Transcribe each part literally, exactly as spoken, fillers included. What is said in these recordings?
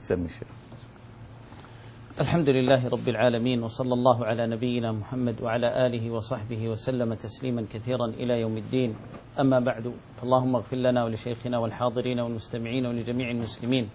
سمي الشيخ. الحمد لله رب العالمين، وصلى الله على نبينا محمد وعلى آله وصحبه وسلم تسليما كثيرا إلى يوم الدين. أما بعد، فاللهم اغفر لنا ولشيخنا والحاضرين والمستمعين ولجميع المسلمين.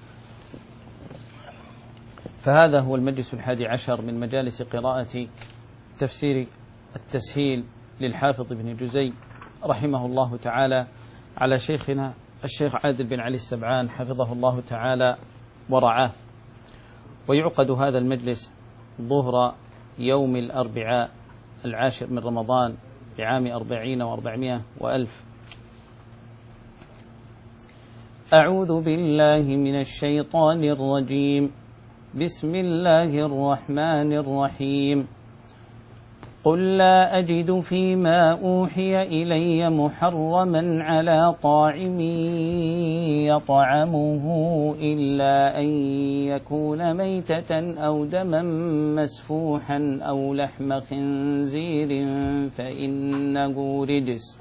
فهذا هو المجلس الحادي عشر من مجالس قراءة تفسير التسهيل للحافظ ابن جزي رحمه الله تعالى على شيخنا الشيخ عادل بن علي السبعان حفظه الله تعالى ورعاه. ويعقد هذا المجلس ظهر يوم الأربعاء العاشر من رمضان بعام أربعين وأربعمائة وألف. أعوذ بالله من الشيطان الرجيم. بسم الله الرحمن الرحيم. قل لا أجد فيما أوحي إلي محرما على طاعم يطعمه إلا أن يكون ميتة أو دما مسفوحا أو لحم خنزير فإنه رجس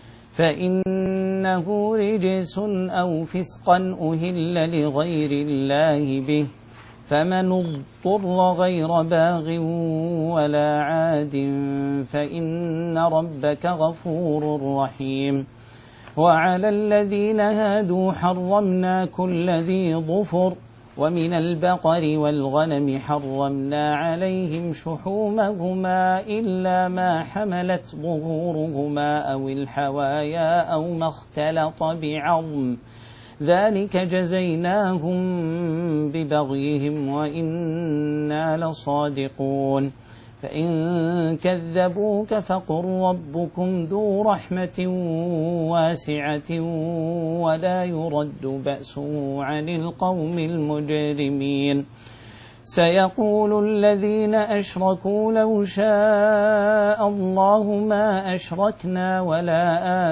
فإنه رجس أو فسقا أهل لغير الله به، فمن اضطر غير باغ ولا عاد فإن ربك غفور رحيم. وعلى الذين هادوا حرمنا كل ذي ظفر، ومن البقر والغنم حرمنا عليهم شحومهما إلا ما حملت ظهورهما أو الحوايا أو ما اختلط بعظم، ذلك جزيناهم ببغيهم وإنا لصادقون. فإن كذبوك فقل ربكم ذو رحمة واسعة ولا يرد بأسه عن القوم المجرمين. سيقول الذين أشركوا لو شاء الله ما أشركنا ولا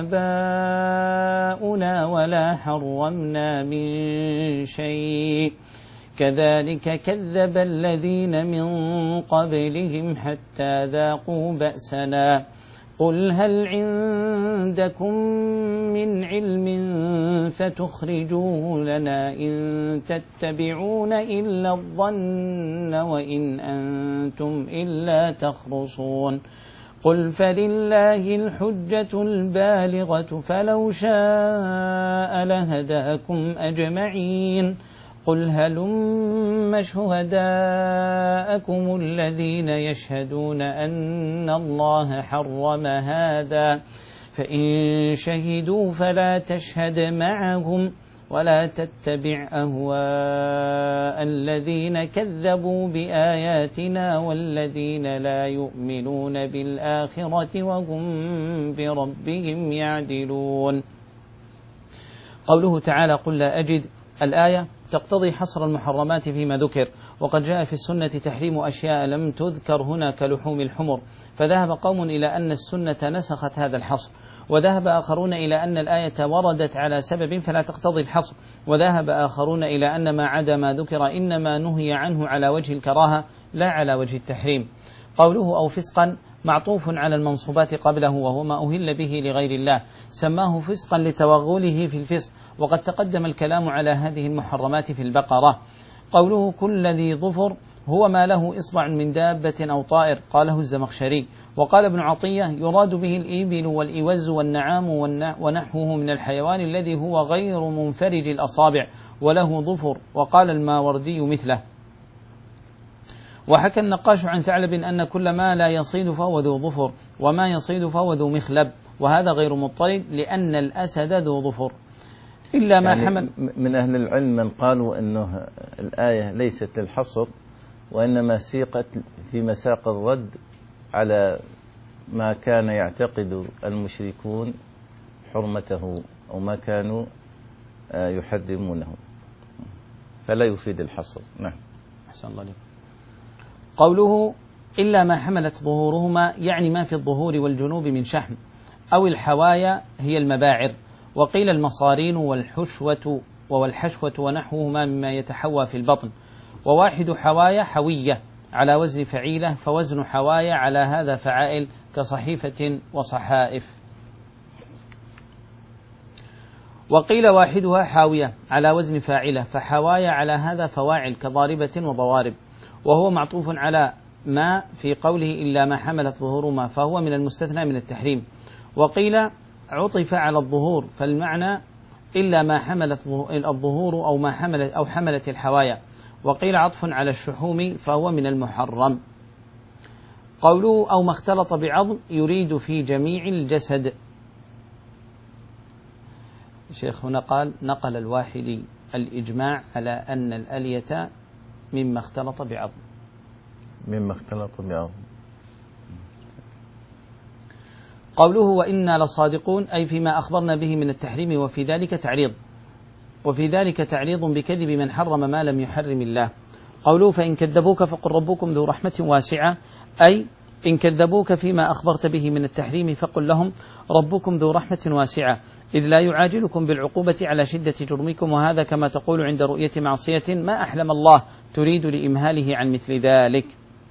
آباؤنا ولا حرمنا من شيء، كذلك كذب الذين من قبلهم حتى ذاقوا بأسنا. قل هل عندكم من علم فتخرجوه لنا إن تتبعون إلا الظن وإن أنتم إلا تخرصون. قل فلله الحجة البالغة فلو شاء لهداكم أجمعين. قل هلم شهداءكم الذين يشهدون أن الله حرم هذا، فإن شهدوا فلا تشهد معهم ولا تتبع أهواء الذين كذبوا بآياتنا والذين لا يؤمنون بالآخرة وهم بربهم يعدلون. قوله تعالى قل لا أجد، الآية تقتضي حصر المحرمات فيما ذكر، وقد جاء في السنة تحريم أشياء لم تذكر هنا كلحوم الحمر، فذهب قوم إلى أن السنة نسخت هذا الحصر، وذهب آخرون إلى أن الآية وردت على سبب فلا تقتضي الحصر، وذهب آخرون إلى أن ما عدا ما ذكر إنما نهي عنه على وجه الكراهة لا على وجه التحريم. قوله أو فسقا معطوف على المنصوبات قبله وهو ما أهل به لغير الله، سماه فسقا لتوغله في الفسق، وقد تقدم الكلام على هذه المحرمات في البقرة. قوله كل ذي ظفر هو ما له إصبع من دابة أو طائر، قاله الزمخشري. وقال ابن عطية يراد به الإبل والإوز والنعام ونحوه من الحيوان الذي هو غير منفرج الأصابع وله ظفر، وقال الماوردي مثله. وحكى النقاش عن ثعلب أن كل ما لا يصيد فهو ذو ظفر، وما يصيد فهو ذو مخلب، وهذا غير مضطرد لأن الأسد ذو ظفر إلا ما يعني حمل. من أهل العلم من قالوا أنه الآية ليست للحصر، وإنما سيقت في مساق الرد على ما كان يعتقد المشركون حرمته أو ما كانوا يحرمونه، فلا يفيد الحصر. نعم. أحسن الله عليك. قوله إلا ما حملت ظهورهما يعني ما في الظهور والجنوب من شحم، أو الحوايا هي المباعر، وقيل المصارين والحشوة والحشوة ونحوهما مما يتحوى في البطن. وواحد حوايا حوية على وزن فعيلة، فوزن حوايا على هذا فعائل كصحيفة وصحائف. وقيل واحدها حاوية على وزن فاعلة، فحوايا على هذا فواعل كضاربة وضوارب، وهو معطوف على ما في قوله إلا ما حملت ظهورهما، فهو من المستثنى من التحريم. وقيل عطف على الظهور، فالمعنى إلا ما حملت الظهور أو ما حملت أو حملت الحوايا. وقيل عطف على الشحوم، فهو من المحرم. قوله أو ما اختلط بعظم يريد في جميع الجسد. الشيخ هنا قال نقل الواحد الإجماع على أن الألية مما اختلط بعظم. مما اختلط بعظم. قوله وإنا لصادقون، أي فيما أخبرنا به من التحريم، وفي ذلك تعريض وفي ذلك تعريض بكذب من حرم ما لم يحرم الله. قوله فإن كذبوك فقل ربكم ذو رحمة واسعة، أي إن كذبوك فيما أخبرت به من التحريم فقل لهم ربكم ذو رحمة واسعة، إذ لا يعاجلكم بالعقوبة على شدة جرمكم، وهذا كما تقول عند رؤية معصية ما أحلم الله تريد لإمهاله عن مثل ذلك.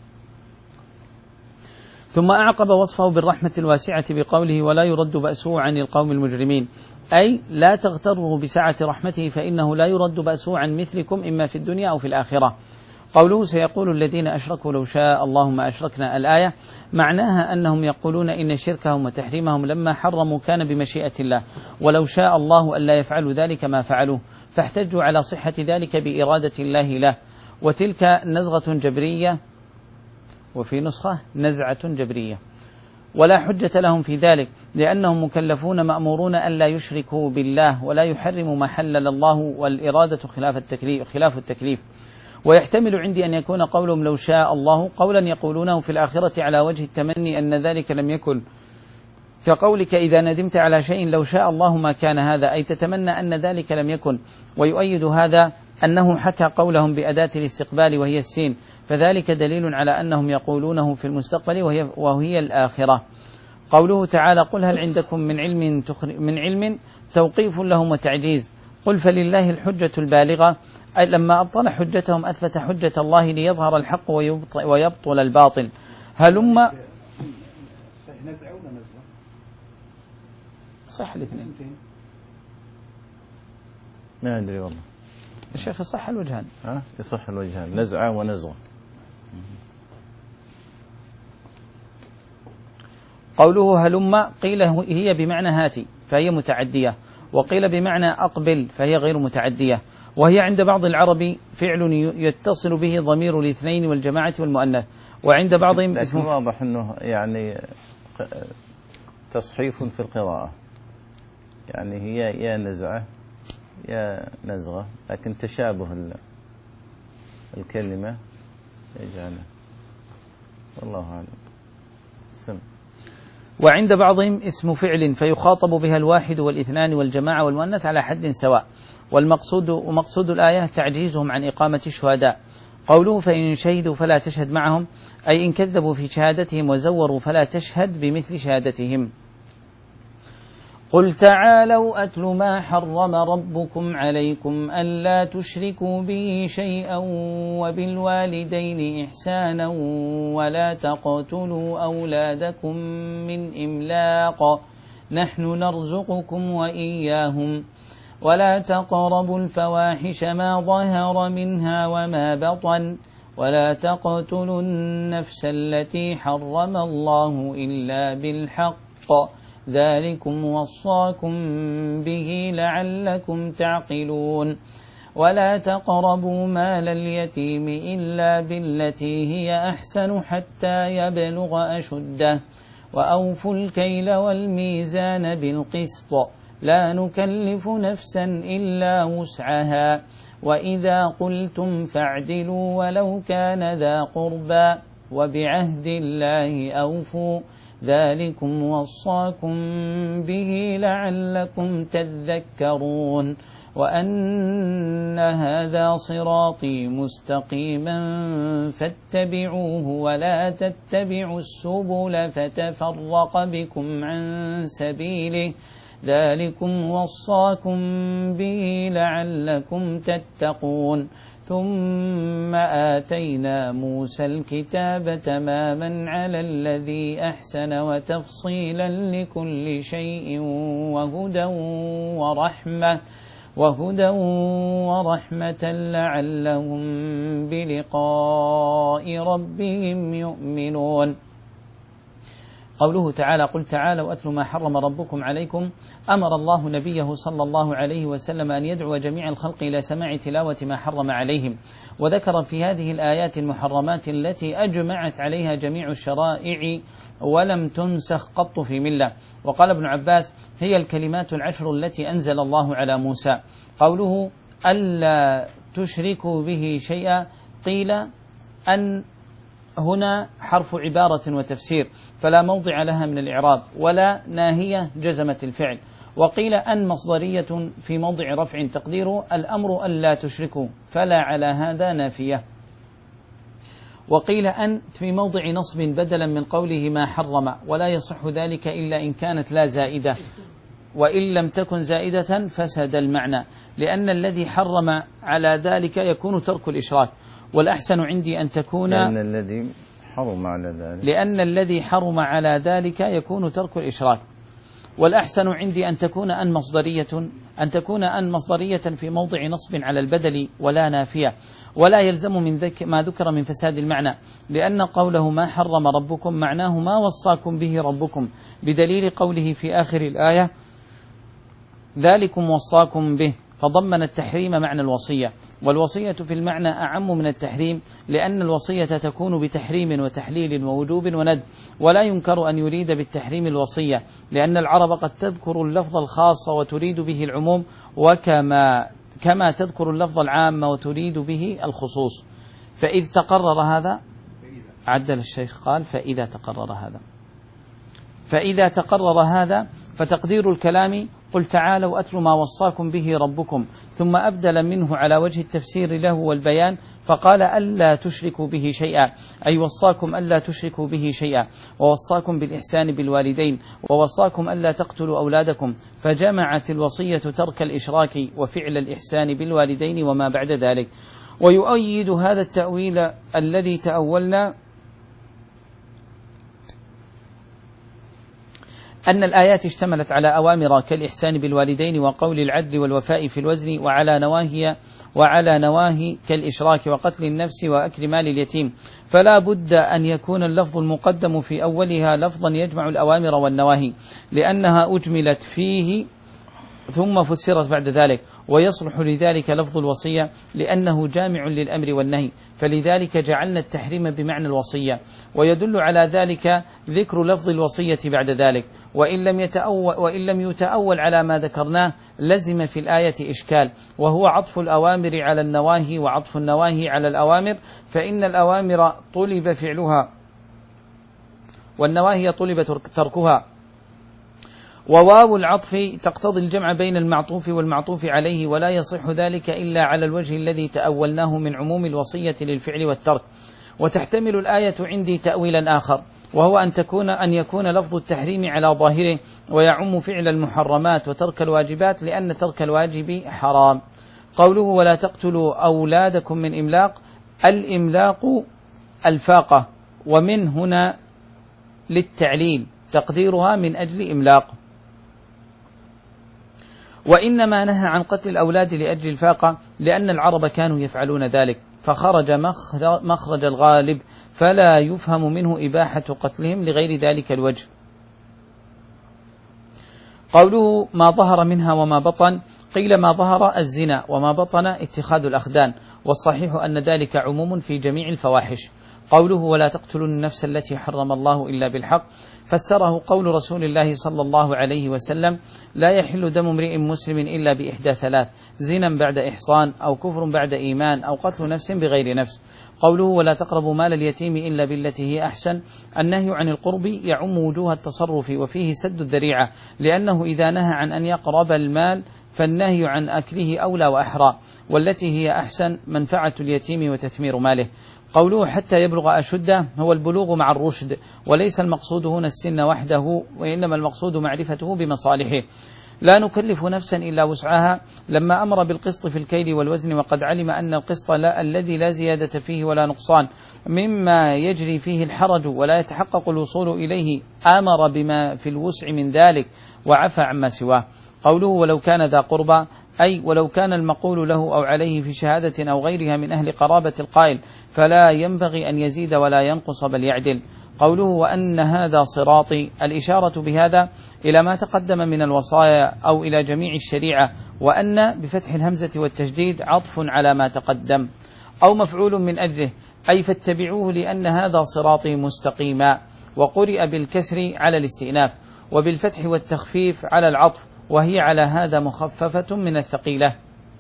ثم أعقب وصفه بالرحمة الواسعة بقوله ولا يرد بأسه عن القوم المجرمين، أي لا تغتروا بسعة رحمته فإنه لا يرد بأسه عن مثلكم إما في الدنيا أو في الآخرة. قوله سيقول الذين أشركوا لو شاء الله ما أشركنا، الآية معناها أنهم يقولون إن شركهم وتحريمهم لما حرموا كان بمشيئة الله، ولو شاء الله ألا يفعلوا ذلك ما فعلوه، فاحتجوا على صحة ذلك بإرادة الله له، وتلك نزغة جبرية، وفي نسخة نزعة جبرية، ولا حجة لهم في ذلك، لأنهم مكلفون مأمورون أن لا يشركوا بالله ولا يحرموا ما حلل الله، والإرادة خلاف التكليف, خلاف التكليف. ويحتمل عندي أن يكون قولهم لو شاء الله قولا يقولونه في الآخرة على وجه التمني أن ذلك لم يكن، كقولك إذا ندمت على شيء لو شاء الله ما كان هذا، أي تتمنى أن ذلك لم يكن. ويؤيد هذا أنه حكى قولهم بأداة الاستقبال وهي السين، فذلك دليل على أنهم يقولونه في المستقبل وهي, وهي الآخرة. قوله تعالى قل هل عندكم من علم, من علم توقيف لهم وتعجيز، قل فلله الحجة البالغة، أي لما أبطل حجتهم أثبت حجة الله ليظهر الحق ويبطل الباطل. هلم صح الاثنين ما أدري والله الشيخ يصح الوجهان. ها يصح الوجهان، نزعة ونزغة. قوله هلم قيل هي بمعنى هاتي فهي متعدية، وقيل بمعنى أقبل فهي غير متعدية، وهي عند بعض العرب فعل يتصل به ضمير الاثنين والجماعة والمؤنث، وعند بعضهم اسمه واضح أنه يعني تصحيف في القراءة، يعني هي يا نزعة يا نزغة، لكن تشابه الكلمة يجعله والله أعلم. سم. وعند بعضهم اسم فعل فيخاطب بها الواحد والاثنان والجماعة والمؤنث على حد سواء، والمقصود ومقصود الآية تعجيزهم عن إقامة الشهداء. قوله فإن شهدوا فلا تشهد معهم، أي إن كذبوا في شهادتهم وزوروا فلا تشهد بمثل شهادتهم. قل تعالوا أتل ما حرم ربكم عليكم ألا تشركوا به شيئا وبالوالدين إحسانا ولا تقتلوا أولادكم من إملاق نحن نرزقكم وإياهم ولا تقربوا الفواحش ما ظهر منها وما بطن ولا تقتلوا النفس التي حرم الله إلا بالحق ذلكم وصاكم به لعلكم تعقلون ولا تقربوا مال اليتيم إلا بالتي هي أحسن حتى يبلغ أشده وأوفوا الكيل والميزان بالقسط لا نكلف نفسا إلا وسعها وإذا قلتم فاعدلوا ولو كان ذا قربى وبعهد الله أوفوا ذلكم وصاكم به لعلكم تذكرون وأن هذا صراطي مستقيما فاتبعوه ولا تتبعوا السبل فتفرق بكم عن سبيله ذلكم وصاكم به لعلكم تتقون ثم آتينا موسى الكتاب تماما على الذي أحسن وتفصيلا لكل شيء وهدى ورحمة وهدى ورحمة لعلهم بلقاء ربهم يؤمنون. قوله تعالى قل تعالوا أتل ما حرم ربكم عليكم. أمر الله نبيه صلى الله عليه وسلم أن يدعو جميع الخلق إلى سماع تلاوة ما حرم عليهم، وذكر في هذه الآيات المحرمات التي أجمعت عليها جميع الشرائع ولم تنسخ قط في ملة. وقال ابن عباس هي الكلمات العشر التي أنزل الله على موسى. قوله ألا تشركوا به شيئا، قيل أن هنا حرف عبارة وتفسير فلا موضع لها من الإعراب، ولا ناهية جزمت الفعل. وقيل أن مصدرية في موضع رفع تقدير الأمر ألا تشركوا، فلا على هذا نافية. وقيل أن في موضع نصب بدلا من قوله ما حرم، ولا يصح ذلك إلا إن كانت لا زائدة، وإن لم تكن زائدة فسد المعنى، لأن الذي حرم على ذلك يكون ترك الإشراك. والأحسن عندي أن تكون لأن الذي حرم على ذلك لأن الذي حرم على ذلك يكون ترك الإشراك. والأحسن عندي أن تكون أن مصدرية أن تكون أن مصدرية في موضع نصب على البدل ولا نافية، ولا يلزم من ذك ما ذكر من فساد المعنى، لأن قوله ما حرم ربكم معناه ما وصاكم به ربكم، بدليل قوله في آخر الآية ذلكم وصاكم به، فضمن التحريم معنى الوصية. والوصية في المعنى أعم من التحريم، لأن الوصية تكون بتحريم وتحليل ووجوب وند، ولا ينكر أن يريد بالتحريم الوصية، لأن العرب قد تذكر اللفظ الخاص وتريد به العموم، وكما كما تذكر اللفظ العام وتريد به الخصوص. فإذ تقرر هذا، عدل الشيخ قال فإذا تقرر هذا فإذا تقرر هذا فتقدير الكلام قل تعالوا أتل ما وصاكم به ربكم، ثم أبدل منه على وجه التفسير له والبيان فقال ألا تشركوا به شيئا، أي وصاكم ألا تشركوا به شيئا، ووصاكم بالإحسان بالوالدين، ووصاكم ألا تقتلوا أولادكم، فجمعت الوصية ترك الإشراك وفعل الإحسان بالوالدين وما بعد ذلك. ويؤيد هذا التأويل الذي تأولنا أن الآيات اشتملت على أوامر كالإحسان بالوالدين وقول العدل والوفاء في الوزن، وعلى نواهي وعلى نواهي كالإشراك وقتل النفس وأكل مال اليتيم، فلا بد أن يكون اللفظ المقدم في أولها لفظا يجمع الأوامر والنواهي، لأنها أجملت فيه ثم فسرت بعد ذلك، ويصلح لذلك لفظ الوصية لأنه جامع للأمر والنهي، فلذلك جعلنا التحريم بمعنى الوصية. ويدل على ذلك ذكر لفظ الوصية بعد ذلك، وإن لم يتأول, وإن لم يتأول على ما ذكرناه لزم في الآية إشكال، وهو عطف الأوامر على النواهي وعطف النواهي على الأوامر، فإن الأوامر طلب فعلها والنواهي طلب تركها. وواو العطف تقتضي الجمع بين المعطوف والمعطوف عليه، ولا يصح ذلك إلا على الوجه الذي تأولناه من عموم الوصية للفعل والترك. وتحتمل الآية عندي تأويلا آخر، وهو أن تكون أن يكون لفظ التحريم على ظاهره ويعم فعل المحرمات وترك الواجبات، لأن ترك الواجب حرام. قوله ولا تقتلوا أولادكم من إملاق، الإملاق الفاقة، ومن هنا للتعليل تقديرها من أجل إملاق. وإنما نهى عن قتل الأولاد لأجل الفاقة، لأن العرب كانوا يفعلون ذلك، فخرج مخرج الغالب، فلا يفهم منه إباحة قتلهم لغير ذلك الوجه. قوله ما ظهر منها وما بطن، قيل ما ظهر الزنا، وما بطن اتخاذ الأخدان، والصحيح أن ذلك عموم في جميع الفواحش. قوله ولا تقتلوا النفس التي حرم الله إلا بالحق، فسره قول رسول الله صلى الله عليه وسلم لا يحل دم امرئ مسلم إلا بإحدى ثلاث، زنا بعد إحصان، أو كفر بعد إيمان، أو قتل نفس بغير نفس. قوله ولا تقربوا مال اليتيم إلا بالتي هي أحسن، النهي عن القرب يعم وجوه التصرف وفيه سد الذريعة، لأنه إذا نهى عن أن يقرب المال فالنهي عن أكله أولى وأحرى، والتي هي أحسن منفعة اليتيم وتثمير ماله. قوله حتى يبلغ أشده هو البلوغ مع الرشد، وليس المقصود هنا السن وحده، وإنما المقصود معرفته بمصالحه. لا نكلف نفسا إلا وسعها لما أمر بالقسط في الكيل والوزن، وقد علم أن القسط لا الذي لا زيادة فيه ولا نقصان مما يجري فيه الحرج ولا يتحقق الوصول إليه أمر بما في الوسع من ذلك وعفى عما سواه. قوله ولو كان ذا قربى أي ولو كان المقول له أو عليه في شهادة أو غيرها من أهل قرابة القائل فلا ينبغي أن يزيد ولا ينقص بل يعدل. قوله وأن هذا صراطي الإشارة بهذا إلى ما تقدم من الوصايا أو إلى جميع الشريعة، وأن بفتح الهمزة والتشديد عطف على ما تقدم، أو مفعول من أجله أي فاتبعوه لأن هذا صراطي مستقيما، وقرئ بالكسر على الاستئناف وبالفتح والتخفيف على العطف، وهي على هذا مخففة من الثقيلة.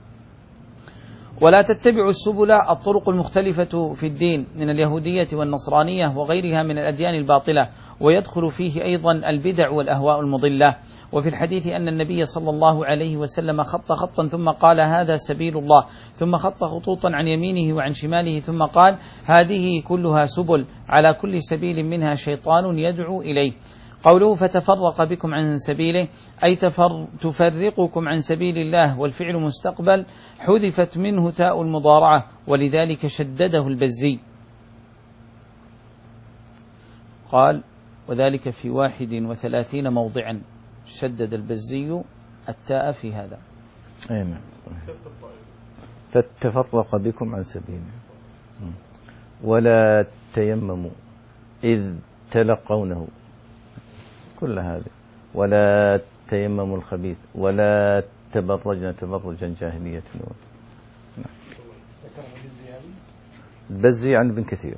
ولا تتبعوا السبل الطرق المختلفة في الدين من اليهودية والنصرانية وغيرها من الأديان الباطلة، ويدخل فيه أيضا البدع والأهواء المضلة. وفي الحديث أن النبي صلى الله عليه وسلم خط خطا ثم قال هذا سبيل الله، ثم خط خطوطا عن يمينه وعن شماله ثم قال هذه كلها سبل على كل سبيل منها شيطان يدعو إليه. قوله فتفرق بكم عن سبيله أي تفر تفرقكم عن سبيل الله، والفعل مستقبل حذفت منه تاء المضارعة ولذلك شدده البزي. قال وذلك في واحد وثلاثين موضعا شدد البزي التاء في هذا. أين فتفرق بكم عن سبيله ولا تيمموا إذ تلقونه، كل هذا ولا تيمموا الخبيث ولا تبرجنا تبرجا جاهلية. البزي عن ابن كثير.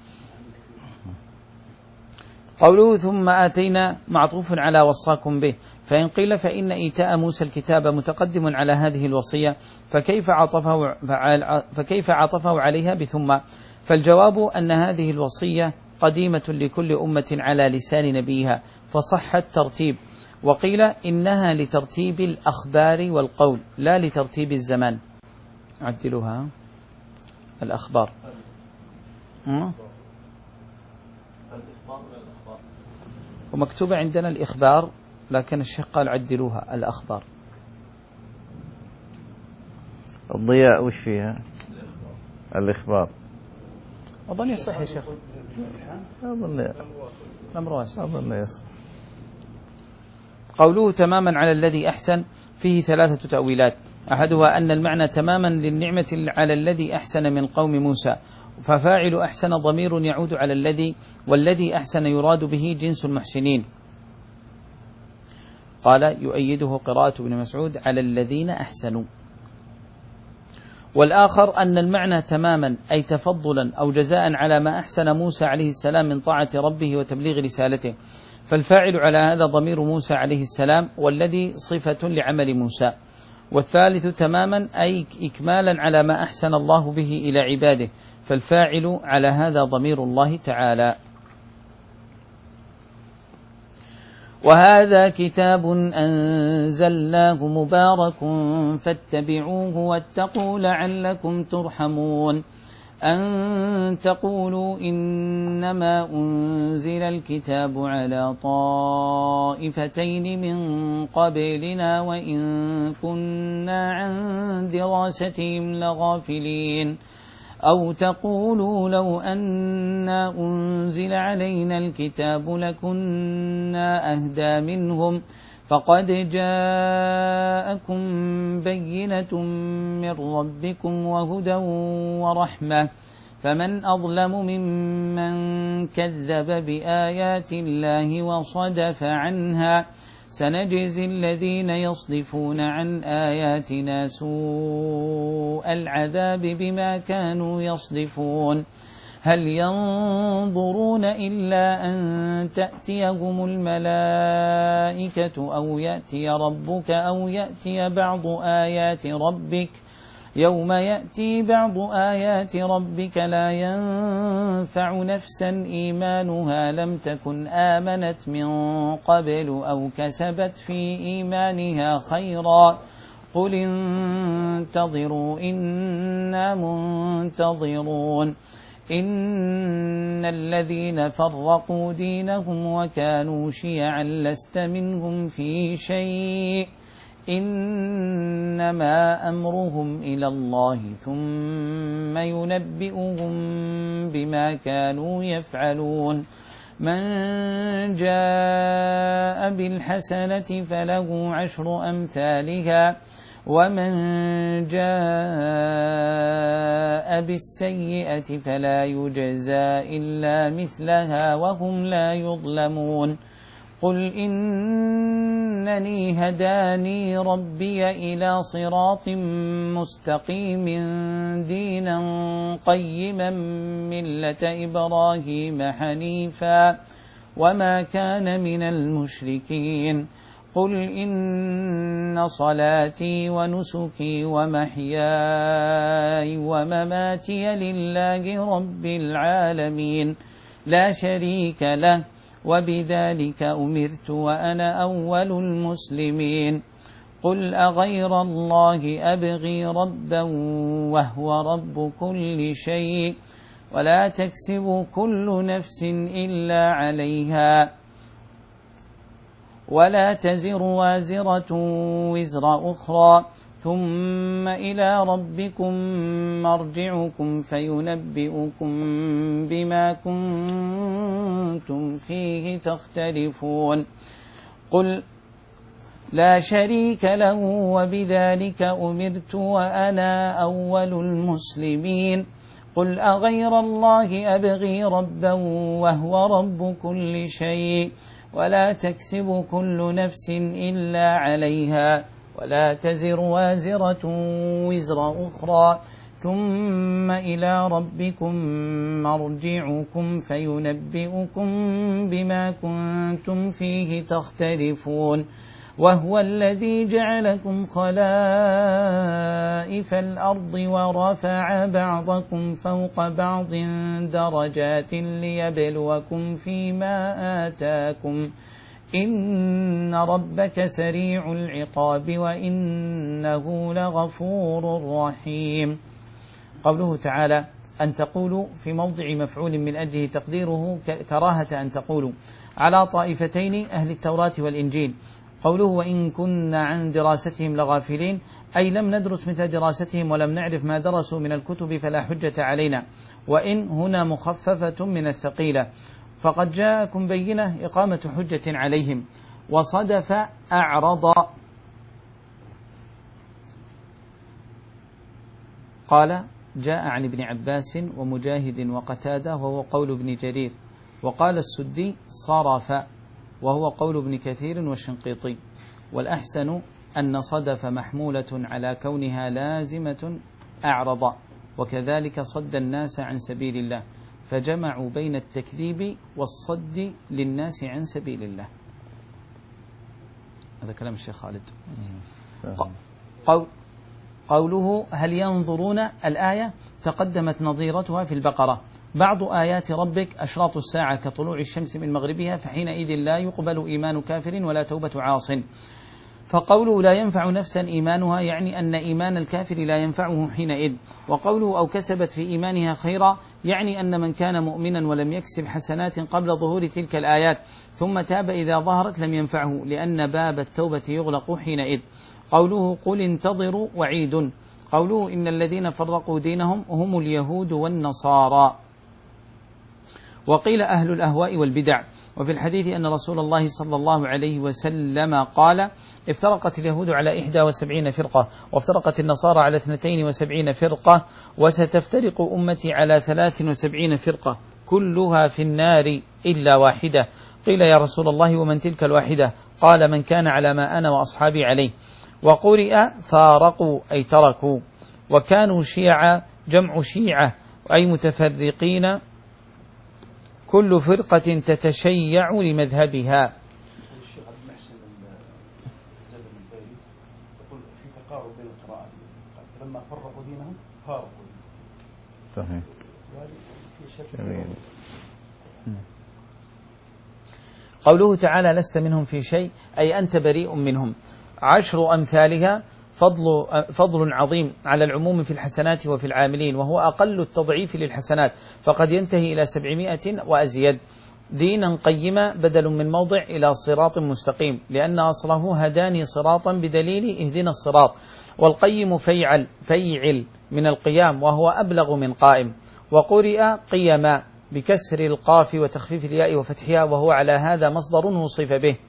قوله ثم آتينا معطوف على وصاكم به، فإن قيل فإن إيتاء موسى الكتاب متقدم على هذه الوصية فكيف عطفه فكيف عطفه عليها بثم؟ فالجواب أن هذه الوصية قديمة لكل أمة على لسان نبيها فصح الترتيب، وقيل إنها لترتيب الأخبار والقول لا لترتيب الزمان. عدلوها الأخبار ومكتوبة عندنا الإخبار، لكن الشيخ قال عدلوها الأخبار. الضياء وش فيها؟ الإخبار أظن يصح يا شيخ. أظن الأمر واسع. أظن يصح. قوله تماما على الذي أحسن فيه ثلاثة تأويلات، أحدها أن المعنى تماما للنعمة على الذي أحسن من قوم موسى، ففاعل أحسن ضمير يعود على الذي، والذي أحسن يراد به جنس المحسنين. قال يؤيده قراءة ابن مسعود على الذين أحسنوا. والآخر أن المعنى تماما أي تفضلا أو جزاء على ما أحسن موسى عليه السلام من طاعة ربه وتبليغ رسالته، فالفاعل على هذا ضمير موسى عليه السلام، والذي صفة لعمل موسى. والثالث تماما أي إكمالا على ما أحسن الله به إلى عباده، فالفاعل على هذا ضمير الله تعالى. وهذا كتاب أنزلناه مبارك فاتبعوه واتقوا لعلكم ترحمون. أن تقولوا إنما أنزل الكتاب على طائفتين من قبلنا وإن كنا عن دراستهم لغافلين. أو تقولوا لو أنا أنزل علينا الكتاب لكنا أهدى منهم فقد جاءكم بينة من ربكم وهدى ورحمة فمن أظلم ممن كذب بآيات الله وصدف عنها سنجزي الذين يصدفون عن آياتنا سوء العذاب بما كانوا يصدفون. هل ينظرون إلا أن تأتيهم الملائكة أو يأتي ربك أو يأتي بعض آيات ربك يوم يأتي بعض آيات ربك لا ينفع نفسا إيمانها لم تكن آمنت من قبل أو كسبت في إيمانها خيرا قل انتظروا إنا منتظرون. إن الذين فرقوا دينهم وكانوا شيعا لست منهم في شيء إنما أمرهم إلى الله ثم ينبئهم بما كانوا يفعلون من جاء بالحسنة فله عشر أمثالها ومن جاء بالسيئة فلا يجزى إلا مثلها وهم لا يظلمون قل إنني هداني ربي إلى صراط مستقيم دينا قيما ملة إبراهيم حنيفا وما كان من المشركين قل إن صلاتي ونسكي ومحياي ومماتي لله رب العالمين لا شريك له وبذلك أمرت وأنا أول المسلمين قل أغير الله أبغي ربا وهو رب كل شيء ولا تكسب كل نفس إلا عليها ولا تزر وازرة وزر أخرى ثم إلى ربكم مرجعكم فينبئكم بما كنتم فيه تختلفون قل لا شريك له وبذلك أمرت وأنا أول المسلمين قل أغير الله أبغي ربا وهو رب كل شيء ولا تكسب كل نفس إلا عليها ولا تزر وازرة وزر أخرى ثم إلى ربكم مرجعكم فينبئكم بما كنتم فيه تختلفون وهو الذي جعلكم خلائف الأرض ورفع بعضكم فوق بعض درجات ليبلوكم فيما آتاكم إن ربك سريع العقاب وإنه لغفور رحيم. قوله تعالى أن تقولوا في موضع مفعول من أجله تقديره كراهة أن تقولوا على طائفتين أهل التوراة والإنجيل. قوله وإن كنا عن دراستهم لغافلين أي لم ندرس مثل دراستهم ولم نعرف ما درسوا من الكتب فلا حجة علينا. وإن هنا مخففة من الثقيلة فقد جاءكم بينة إقامة حجة عليهم. وصدف أعرض قال جاء عن ابن عباس ومجاهد وقتادة وهو قول ابن جرير. وقال السدي صرف وهو قول ابن كثير والشنقيطي. والأحسن أن صدف محمولة على كونها لازمة أعرض وكذلك صد الناس عن سبيل الله فجمعوا بين التكذيب والصد للناس عن سبيل الله. هذا كلام الشيخ خالد. قول قوله هل ينظرون الآية تقدمت نظيرتها في البقرة. بعض آيات ربك أشراط الساعة كطلوع الشمس من مغربها فحينئذ لا يقبل إيمان كافر ولا توبة عاص. فقوله لا ينفع نفسا إيمانها يعني أن إيمان الكافر لا ينفعه حينئذ. وقوله أو كسبت في إيمانها خيرا يعني أن من كان مؤمنا ولم يكسب حسنات قبل ظهور تلك الآيات ثم تاب إذا ظهرت لم ينفعه لأن باب التوبة يغلق حينئذ. قوله قل انتظروا وعيد. قوله إن الذين فرقوا دينهم هم اليهود والنصارى. وقيل أهل الأهواء والبدع. وفي الحديث أن رسول الله صلى الله عليه وسلم قال افترقت اليهود على إحدى وسبعين فرقة وافترقت النصارى على اثنتين وسبعين فرقة وستفترق أمتي على ثلاث وسبعين فرقة كلها في النار إلا واحدة. قيل يا رسول الله ومن تلك الواحدة؟ قال من كان على ما أنا وأصحابي عليه. وقرئ فارقوا أي تركوا. وكانوا شيعة جمع شيعة أي متفرقين كل فرقة تتشيع لمذهبها. الشيخ عبد المحسن الزبد الباري يقول في تقارب بين القراءات فلما فرقوا دينهم فارقوا. صحيح. قوله تعالى لست منهم في شيء أي أنت بريء منهم. عشر أمثالها فضل, فضل عظيم على العموم في الحسنات وفي العاملين وهو أقل التضعيف للحسنات فقد ينتهي إلى سبعمائة وأزيد. دينا قيما بدل من موضع إلى صراط مستقيم، لأن أصله هداني صراطا بدليل اهدنا الصراط، والقيم فيعل فيعل من القيام وهو أبلغ من قائم. وقرئ قيما بكسر القاف وتخفيف الياء وفتحها، وهو على هذا مصدر وصف به.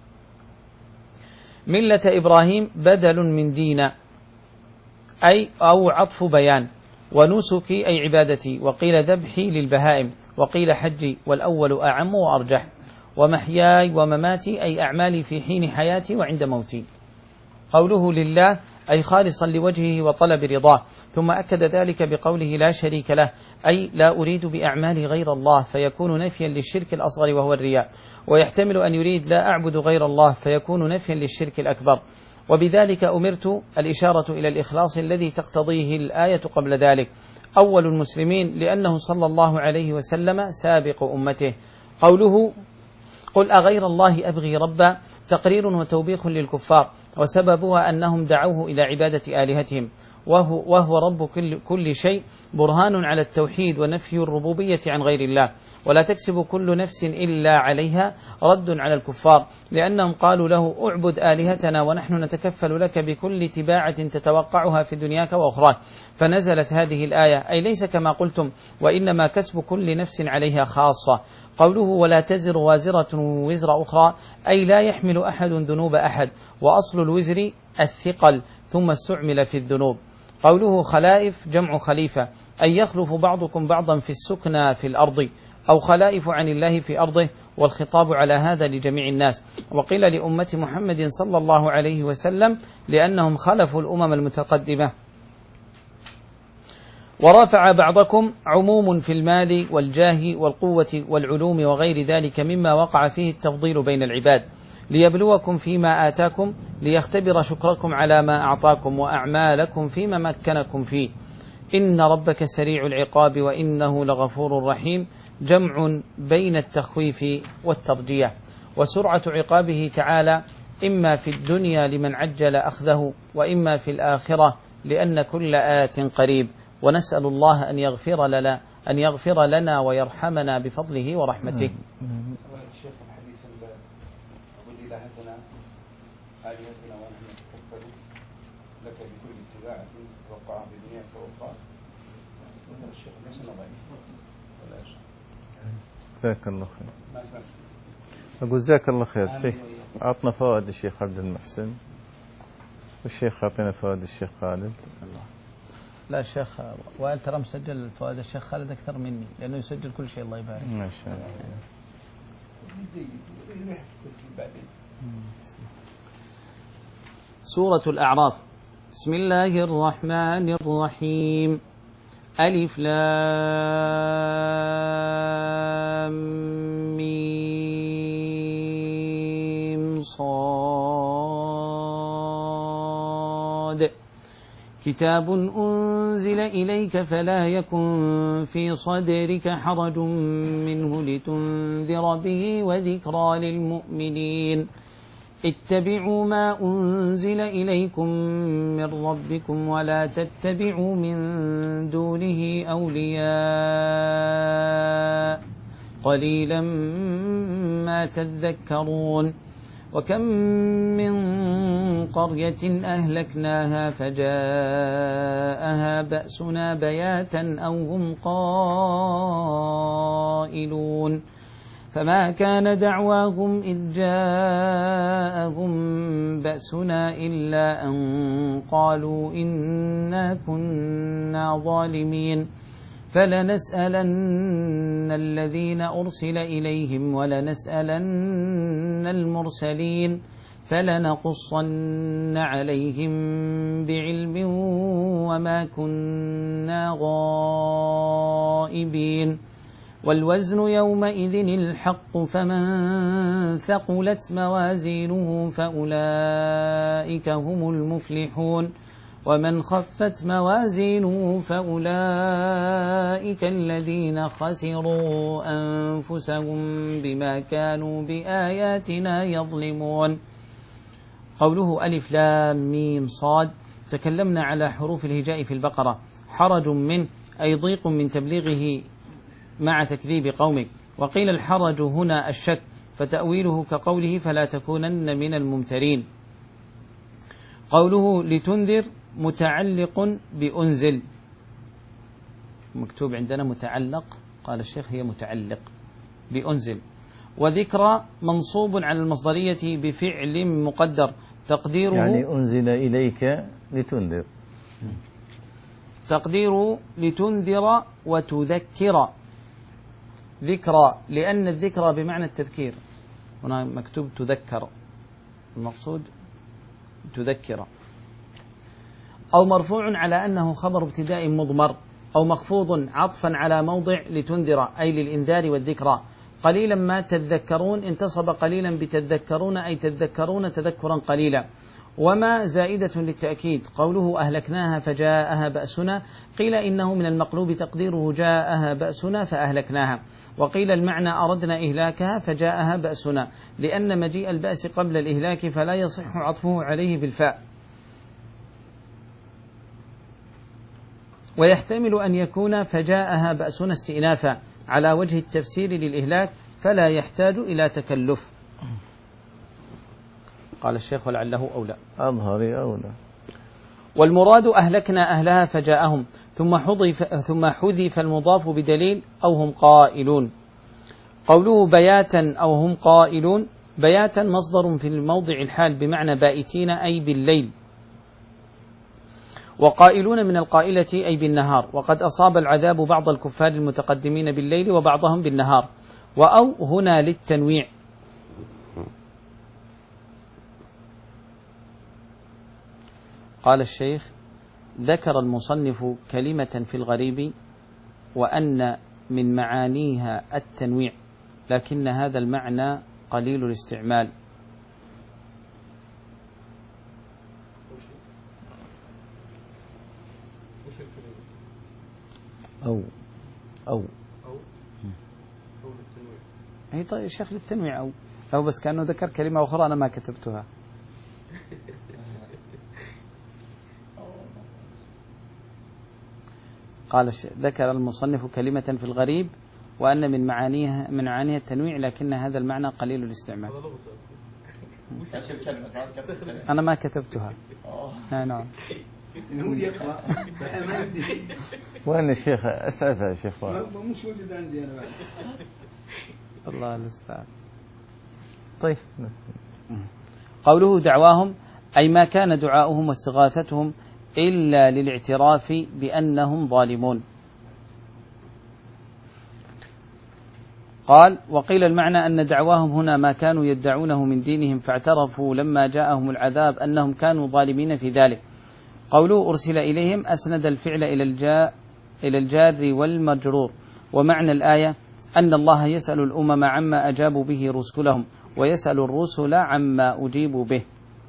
ملة إبراهيم بدل من دين أي أو عطف بيان، ونسكي أي عبادتي، وقيل ذبحي للبهائم، وقيل حجي، والأول أعم وأرجح. ومحياي ومماتي أي أعمالي في حين حياتي وعند موتي. قوله لله أي خالصا لوجهه وطلب رضاه، ثم أكد ذلك بقوله لا شريك له أي لا أريد بأعمالي غير الله، فيكون نفيا للشرك الأصغر وهو الرياء، ويحتمل أن يريد لا أعبد غير الله فيكون نفيا للشرك الأكبر. وبذلك أمرت الإشارة إلى الإخلاص الذي تقتضيه الآية قبل ذلك، أول المسلمين لأنه صلى الله عليه وسلم سابق أمته. قوله قل أغير الله أبغي ربا تقرير وتوبيخ للكفار، وسببها أنهم دعوه إلى عبادة آلهتهم، وهو, وهو رب كل, كل شيء، برهان على التوحيد ونفي الربوبية عن غير الله. ولا تكسب كل نفس إلا عليها رد على الكفار، لأنهم قالوا له اعبد آلهتنا ونحن نتكفل لك بكل تباعة تتوقعها في دنياك وأخراك، فنزلت هذه الآية أي ليس كما قلتم، وإنما كسب كل نفس عليها خاصة. قوله ولا تزر وازرة وزر أخرى أي لا يحمل أحد ذنوب أحد، وأصل الوزر الثقل ثم استعمل في الذنوب. قوله خلائف جمع خليفة أي يخلف بعضكم بعضا في السكنى في الأرض، أو خلائف عن الله في أرضه، والخطاب على هذا لجميع الناس. وقيل لأمة محمد صلى الله عليه وسلم لأنهم خلفوا الأمم المتقدمة. ورافع بعضكم عموم في المال والجاه والقوة والعلوم وغير ذلك مما وقع فيه التفضيل بين العباد، ليبلوكم فيما آتاكم ليختبر شكركم على ما أعطاكم وأعمالكم فيما مكنكم فيه. إن ربك سريع العقاب وإنه لغفور رحيم، جمع بين التخويف والترجية. وسرعة عقابه تعالى إما في الدنيا لمن عجل أخذه، وإما في الآخرة لأن كل آت قريب. ونسأل الله أن يغفر لنا أن يغفر لنا ويرحمنا بفضله ورحمته. الشيخ الحديث أقول إلهتنا آلهتنا ونحن نتكفل لك بكل اتباع توقع في دنياك وأخراك. وهذا الشيخ ليس ضعيف ولا شيء. جزاك الله خير. أقول جزاك الله خير. شيخ أعطنا فوائد الشيخ عبد المحسن، والشيخ أعطينا فوائد الشيخ خالد. لا الشيخ وائل ترى مسجل فوائد الشيخ خالد أكثر مني، لأنه يسجل كل شيء الله يبارك. ما شاء الله. سورة الأعراف. بسم الله الرحمن الرحيم. ألف لام ميم صاد. كتاب أنزل إليك فلا يكن في صدرك حرج منه لتنذر به وذكرى للمؤمنين. اتبعوا ما أنزل إليكم من ربكم ولا تتبعوا من دونه أولياء قليلا ما تذكرون. وكم من قرية أهلكناها فجاءها بأسنا بياتا أو هم قائلون. فما كان دعواهم إذ جاءهم بأسنا إلا أن قالوا إنا كنا ظالمين. فلنسألن الذين أرسل إليهم ولنسألن المرسلين فلنقصن عليهم بعلم وما كنا غائبين. والوزن يومئذ الحق فمن ثقلت موازينه فأولئك هم المفلحون ومن خفت موازينه فأولئك الذين خسروا أنفسهم بما كانوا بآياتنا يظلمون. قوله ألف لام ميم صاد. تكلمنا على حروف الهجاء في البقرة. حرج منه أي ضيق من تبليغه مع تكذيب قومه، وقيل الحرج هنا الشك، فتأويله كقوله فلا تكونن من الممترين. قوله لتنذر متعلق بأنزل، مكتوب عندنا متعلق، قال الشيخ هي متعلق بأنزل. وذكرى منصوب على المصدرية بفعل مقدر تقديره يعني أنزل إليك لتنذر، تقدير لتنذر وتذكر. ذكرى لأن الذكرى بمعنى التذكير، هنا مكتوب تذكر، المقصود تذكر. أو مرفوع على أنه خبر ابتداء مضمر، أو مخفوض عطفا على موضع لتنذر أي للإنذار والذكرى. قليلا ما تذكرون انتصب قليلا بتذكرون أي تذكرون تذكرا قليلا. وما زائدة للتأكيد، قوله أهلكناها فجاءها بأسنا، قيل إنه من المقلوب تقديره جاءها بأسنا فأهلكناها، وقيل المعنى أردنا إهلاكها فجاءها بأسنا، لأن مجيء البأس قبل الإهلاك فلا يصح عطفه عليه بالفاء. ويحتمل أن يكون فجاءها بأسنا استئنافا على وجه التفسير للإهلاك، فلا يحتاج إلى تكلف. قال الشيخ ولعله أولى، أظهر أولى. والمراد أهلكنا أهلها فجاءهم، ثم حذف ثم حذف المضاف بدليل أو هم قائلون. قوله بياتا أو هم قائلون، بياتا مصدر في الموضع الحال بمعنى بائتين أي بالليل، وقائلون من القائلة أي بالنهار. وقد أصاب العذاب بعض الكفار المتقدمين بالليل وبعضهم بالنهار. وأو هنا للتنويع. قال الشيخ ذكر المصنف كلمة في الغريب وأن من معانيها التنويع، لكن هذا المعنى قليل الاستعمال. أو أو أي طيب يا شيخ للتنويع، أو أو بس كأنه ذكر كلمة أخرى أنا ما كتبتها. قال ذكر المصنف كلمة في الغريب وأن من معانيها من معانيها التنويع، لكن هذا المعنى قليل الاستعمال. أنا ما كتبتها. نعم. وين الشيخ أسعفها يا شيخ؟ مش موجود عندي أنا بعد. الله المستعان. طيب. قوله دعواهم أي ما كان دعاؤهم واستغاثتهم إلا للاعتراف بأنهم ظالمون. قال وقيل المعنى أن دعواهم هنا ما كانوا يدعونه من دينهم، فاعترفوا لما جاءهم العذاب أنهم كانوا ظالمين في ذلك. قوله أرسل إليهم أسند الفعل إلى الجار إلى الجار والمجرور. ومعنى الآية أن الله يسأل الأمم عما أجابوا به رسلهم، ويسأل الرسل عما أجيبوا به.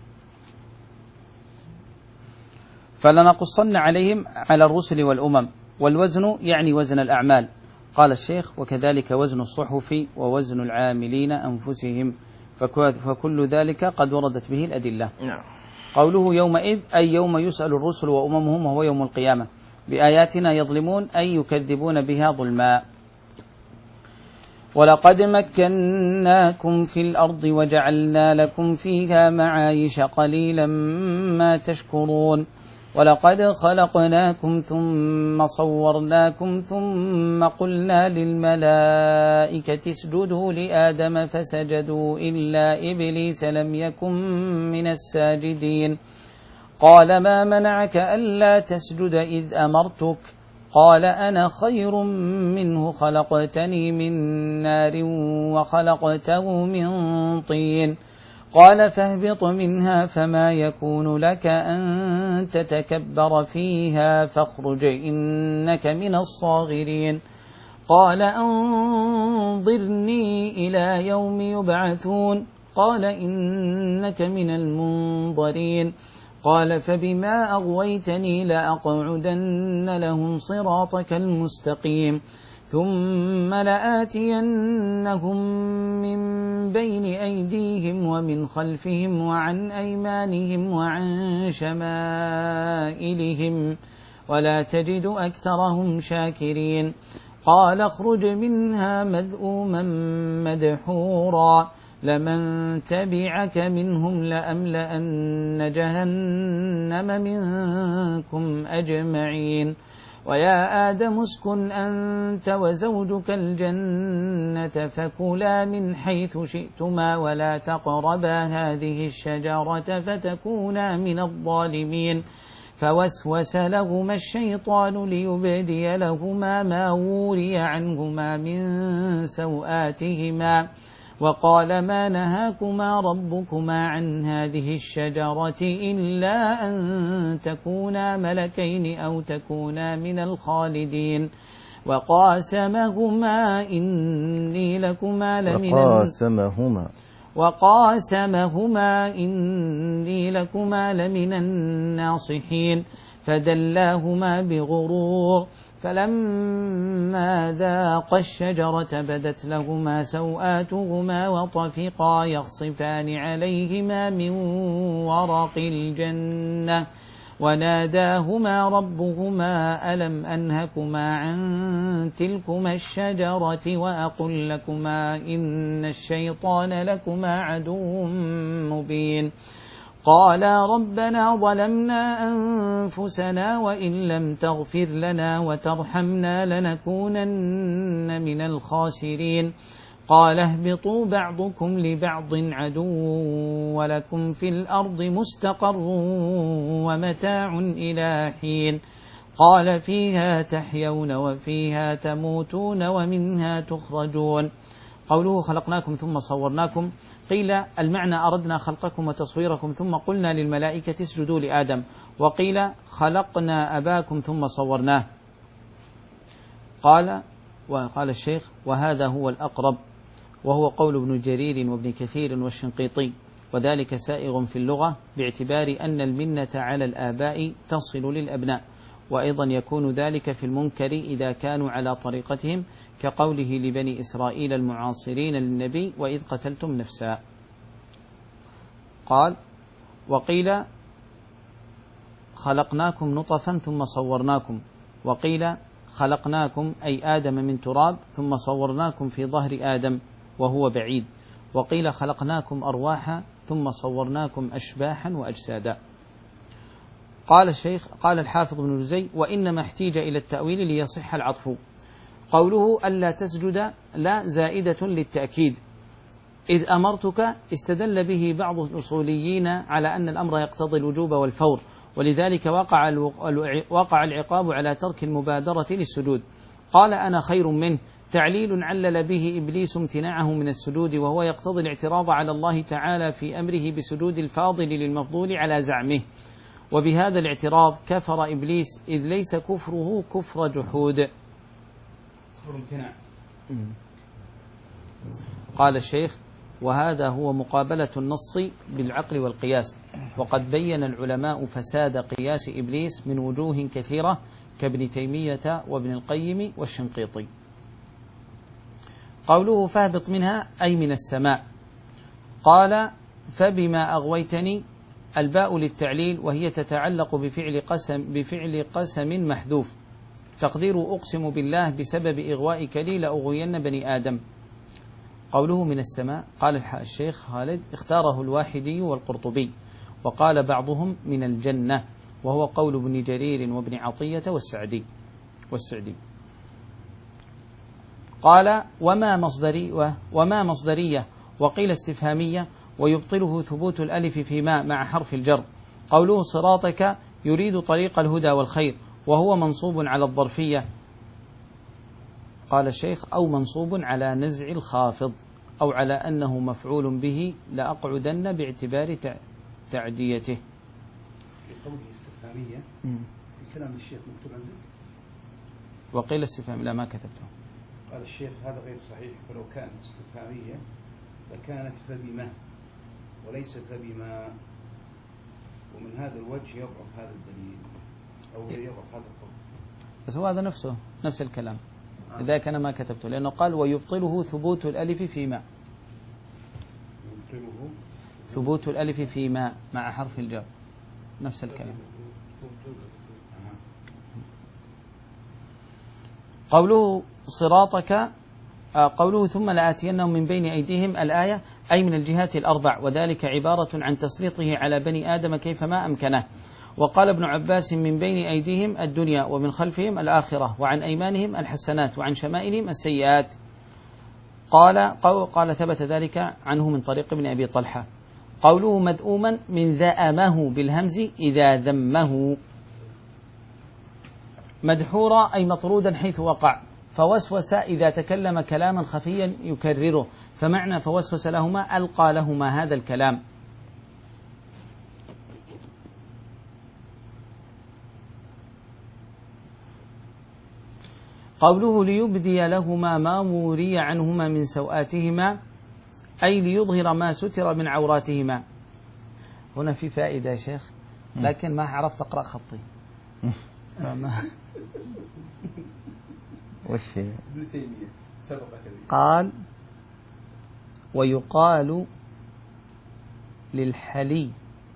فلنقصن عليهم على الرسل والأمم. والوزن يعني وزن الأعمال. قال الشيخ وكذلك وزن الصحف ووزن العاملين أنفسهم، فكل ذلك قد وردت به الأدلة. قوله يومئذ أي يوم يسأل الرسل وأممهم، وهو يوم القيامة. بآياتنا يظلمون أي يكذبون بها ظلما. ولقد مكناكم في الأرض وجعلنا لكم فيها معايش قليلا ما تشكرون. ولقد خلقناكم ثم صورناكم ثم قلنا للملائكة اسجدوا لآدم فسجدوا إلا إبليس لم يكن من الساجدين. قال ما منعك ألا تسجد إذ أمرتك؟ قال أنا خير منه خلقتني من نار وخلقته من طين. قال فاهبط منها فما يكون لك أن تتكبر فيها فاخرج إنك من الصاغرين. قال أنظرني إلى يوم يبعثون. قال إنك من المنظرين. قال فبما أغويتني لأقعدن لهم صراطك المستقيم ثم لآتينهم من بين أيديهم ومن خلفهم وعن أيمانهم وعن شمائلهم ولا تجد أكثرهم شاكرين. قال اخرج منها مذءوما مدحورا لمن تبعك منهم لأملأن جهنم منكم أجمعين ويا آدم اسكن أنت وزوجك الجنة فكلا من حيث شئتما ولا تقربا هذه الشجرة فتكونا من الظالمين فوسوس لهما الشيطان ليبدي لهما ما وري عنهما من سوآتهما وقال ما نهاكما ربكما عن هذه الشجرة إلا أن تكونا ملكين أو تكونا من الخالدين وقاسمهما إني لكما لمن وقاسمهما وقاسمهما إني لكما لمن الناصحين فدلاهما بغرور فلما ذاقا الشجرة بدت لهما سوآتهما وطفقا يخصفان عليهما من ورق الجنة وناداهما ربهما ألم أنهكما عن تلكما الشجرة وأقل لكما إن الشيطان لكما عدو مبين قالا ربنا ظلمنا أنفسنا وإن لم تغفر لنا وترحمنا لنكونن من الخاسرين قال اهبطوا بعضكم لبعض عدو ولكم في الأرض مستقر ومتاع إلى حين قال فيها تحيون وفيها تموتون ومنها تخرجون قوله خلقناكم ثم صورناكم قيل المعنى أردنا خلقكم وتصويركم ثم قلنا للملائكة اسجدوا لآدم وقيل خلقنا أباكم ثم صورناه قال وقال الشيخ وهذا هو الأقرب وهو قول ابن جرير وابن كثير والشنقيطي وذلك سائغ في اللغة باعتبار أن المنة على الآباء تصل للأبناء وأيضا يكون ذلك في المنكر إذا كانوا على طريقتهم كقوله لبني إسرائيل المعاصرين للنبي وإذ قتلتم نفسا قال وقيل خلقناكم نطفا ثم صورناكم وقيل خلقناكم أي آدم من تراب ثم صورناكم في ظهر آدم وهو بعيد وقيل خلقناكم أرواحا ثم صورناكم أشباحا وأجسادا قال الشيخ قال الحافظ بن جزي وإنما احتيج إلى التأويل ليصح العطف قوله ألا تسجد لا زائدة للتأكيد إذ أمرتك استدل به بعض الأصوليين على أن الأمر يقتضي الوجوب والفور ولذلك وقع وقع العقاب على ترك المبادرة للسجود قال أنا خير منه تعليل علل به إبليس امتناعه من السجود وهو يقتضي الاعتراض على الله تعالى في أمره بسجود الفاضل للمفضول على زعمه وبهذا الاعتراض كفر إبليس إذ ليس كفره كفر جحود قال الشيخ وهذا هو مقابلة النص بالعقل والقياس وقد بين العلماء فساد قياس إبليس من وجوه كثيرة كابن تيمية وابن القيم والشنقيطي قوله فاهبط منها أي من السماء قال فبما أغويتني الباء للتعليل وهي تتعلق بفعل قسم, بفعل قسم محذوف تقدير أقسم بالله بسبب إغوائك لي لأغوين بني آدم قوله من السماء قال الشيخ خالد اختاره الواحدي والقرطبي وقال بعضهم من الجنة وهو قول ابن جرير وابن عطية والسعدي والسعدي قال وما مصدري وما مصدرية وقيل استفهامية ويبطله ثبوت الألف في ما مع حرف الجر قوله صراطك يريد طريق الهدى والخير وهو منصوب على الظرفية قال الشيخ أو منصوب على نزع الخافض أو على أنه مفعول به لأقعدن باعتبار تعديته. في قوله استفهامية في كلام الشيخ مكتوب عندك؟ وقيل استفهام لا ما كتبته. قال الشيخ هذا غير صحيح فلو كانت استفهامية لكانت فبما وليست فبما ومن هذا الوجه يضعف هذا الدليل أو يضعف هذا القول. بس هو هذا نفسه نفس الكلام آه. إذا كان ما كتبته لأنه قال ويبطله ثبوت الألف فيما يبطله ثبوت الألف فيما مع حرف الجر نفس الكلام. قوله صراطك قوله ثم لآتينهم من بين أيديهم الآية أي من الجهات الأربع، وذلك عبارة عن تسليطه على بني آدم كيفما أمكنه. وقال ابن عباس من بين أيديهم الدنيا ومن خلفهم الآخرة وعن أيمانهم الحسنات وعن شمائلهم السيئات. قال قال ثبت ذلك عنه من طريق ابن أبي طلحة. قوله مذءوما من ذأمه بالهمز إذا ذمه. مدحورا أي مطرودا حيث وقع، فوسوس إذا تكلم كلاما خفيا يكرره، فمعنى فوسوس لهما ألقى لهما هذا الكلام. قوله ليبدي لهما ما وري عنهما من سوآتهما أي ليظهر ما ستر من عوراتهما. هنا في فائدة يا شيخ، لكن ما عرفت أقرأ خطي. وش ابن تيمية سبق قال ويقال للحلي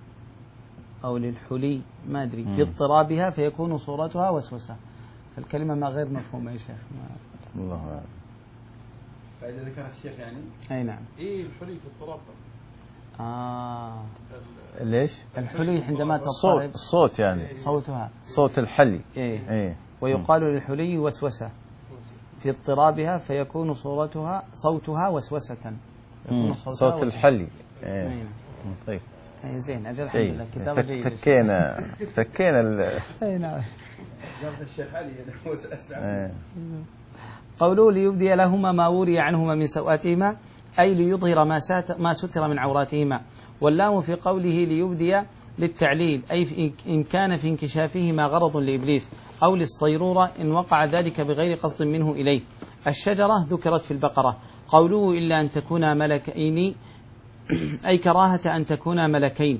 أو للحلي ما أدري في اضطرابها فيكون صورتها وسوسة، فالكلمة ما غير مفهومة يا شيخ. الله أعلم. فإذا ذكر الشيخ يعني أي نعم. إيه الحلي في اضطراب. آه ليش؟ الحلي عندما الصوت تضطرب الصوت يعني صوتها صوت الحلي. إيه. إيه. ويقال للحلي وسوسة في اضطرابها فيكون صورتها صوتها وسوسة. يكون صوت الحلي. إيه. إيه. طيب. إيه زين أجل الحمد لله كتابة جيدة. فكينا فكينا ال. أي نعم. جابت الشيخ علي هو أسرع. قوله ليبدي لهما ما وري عنهما من سوآتهما أي ليظهر ما ما ستر من عوراتهما. واللام في قوله ليبدي للتعليل أي إن كان في انكشافهما غرض لإبليس، أو للصيرورة إن وقع ذلك بغير قصد منه إليه. الشجرة ذكرت في البقرة. قوله إلا أن تكونا ملكين أي كراهة أن تكونا ملكين.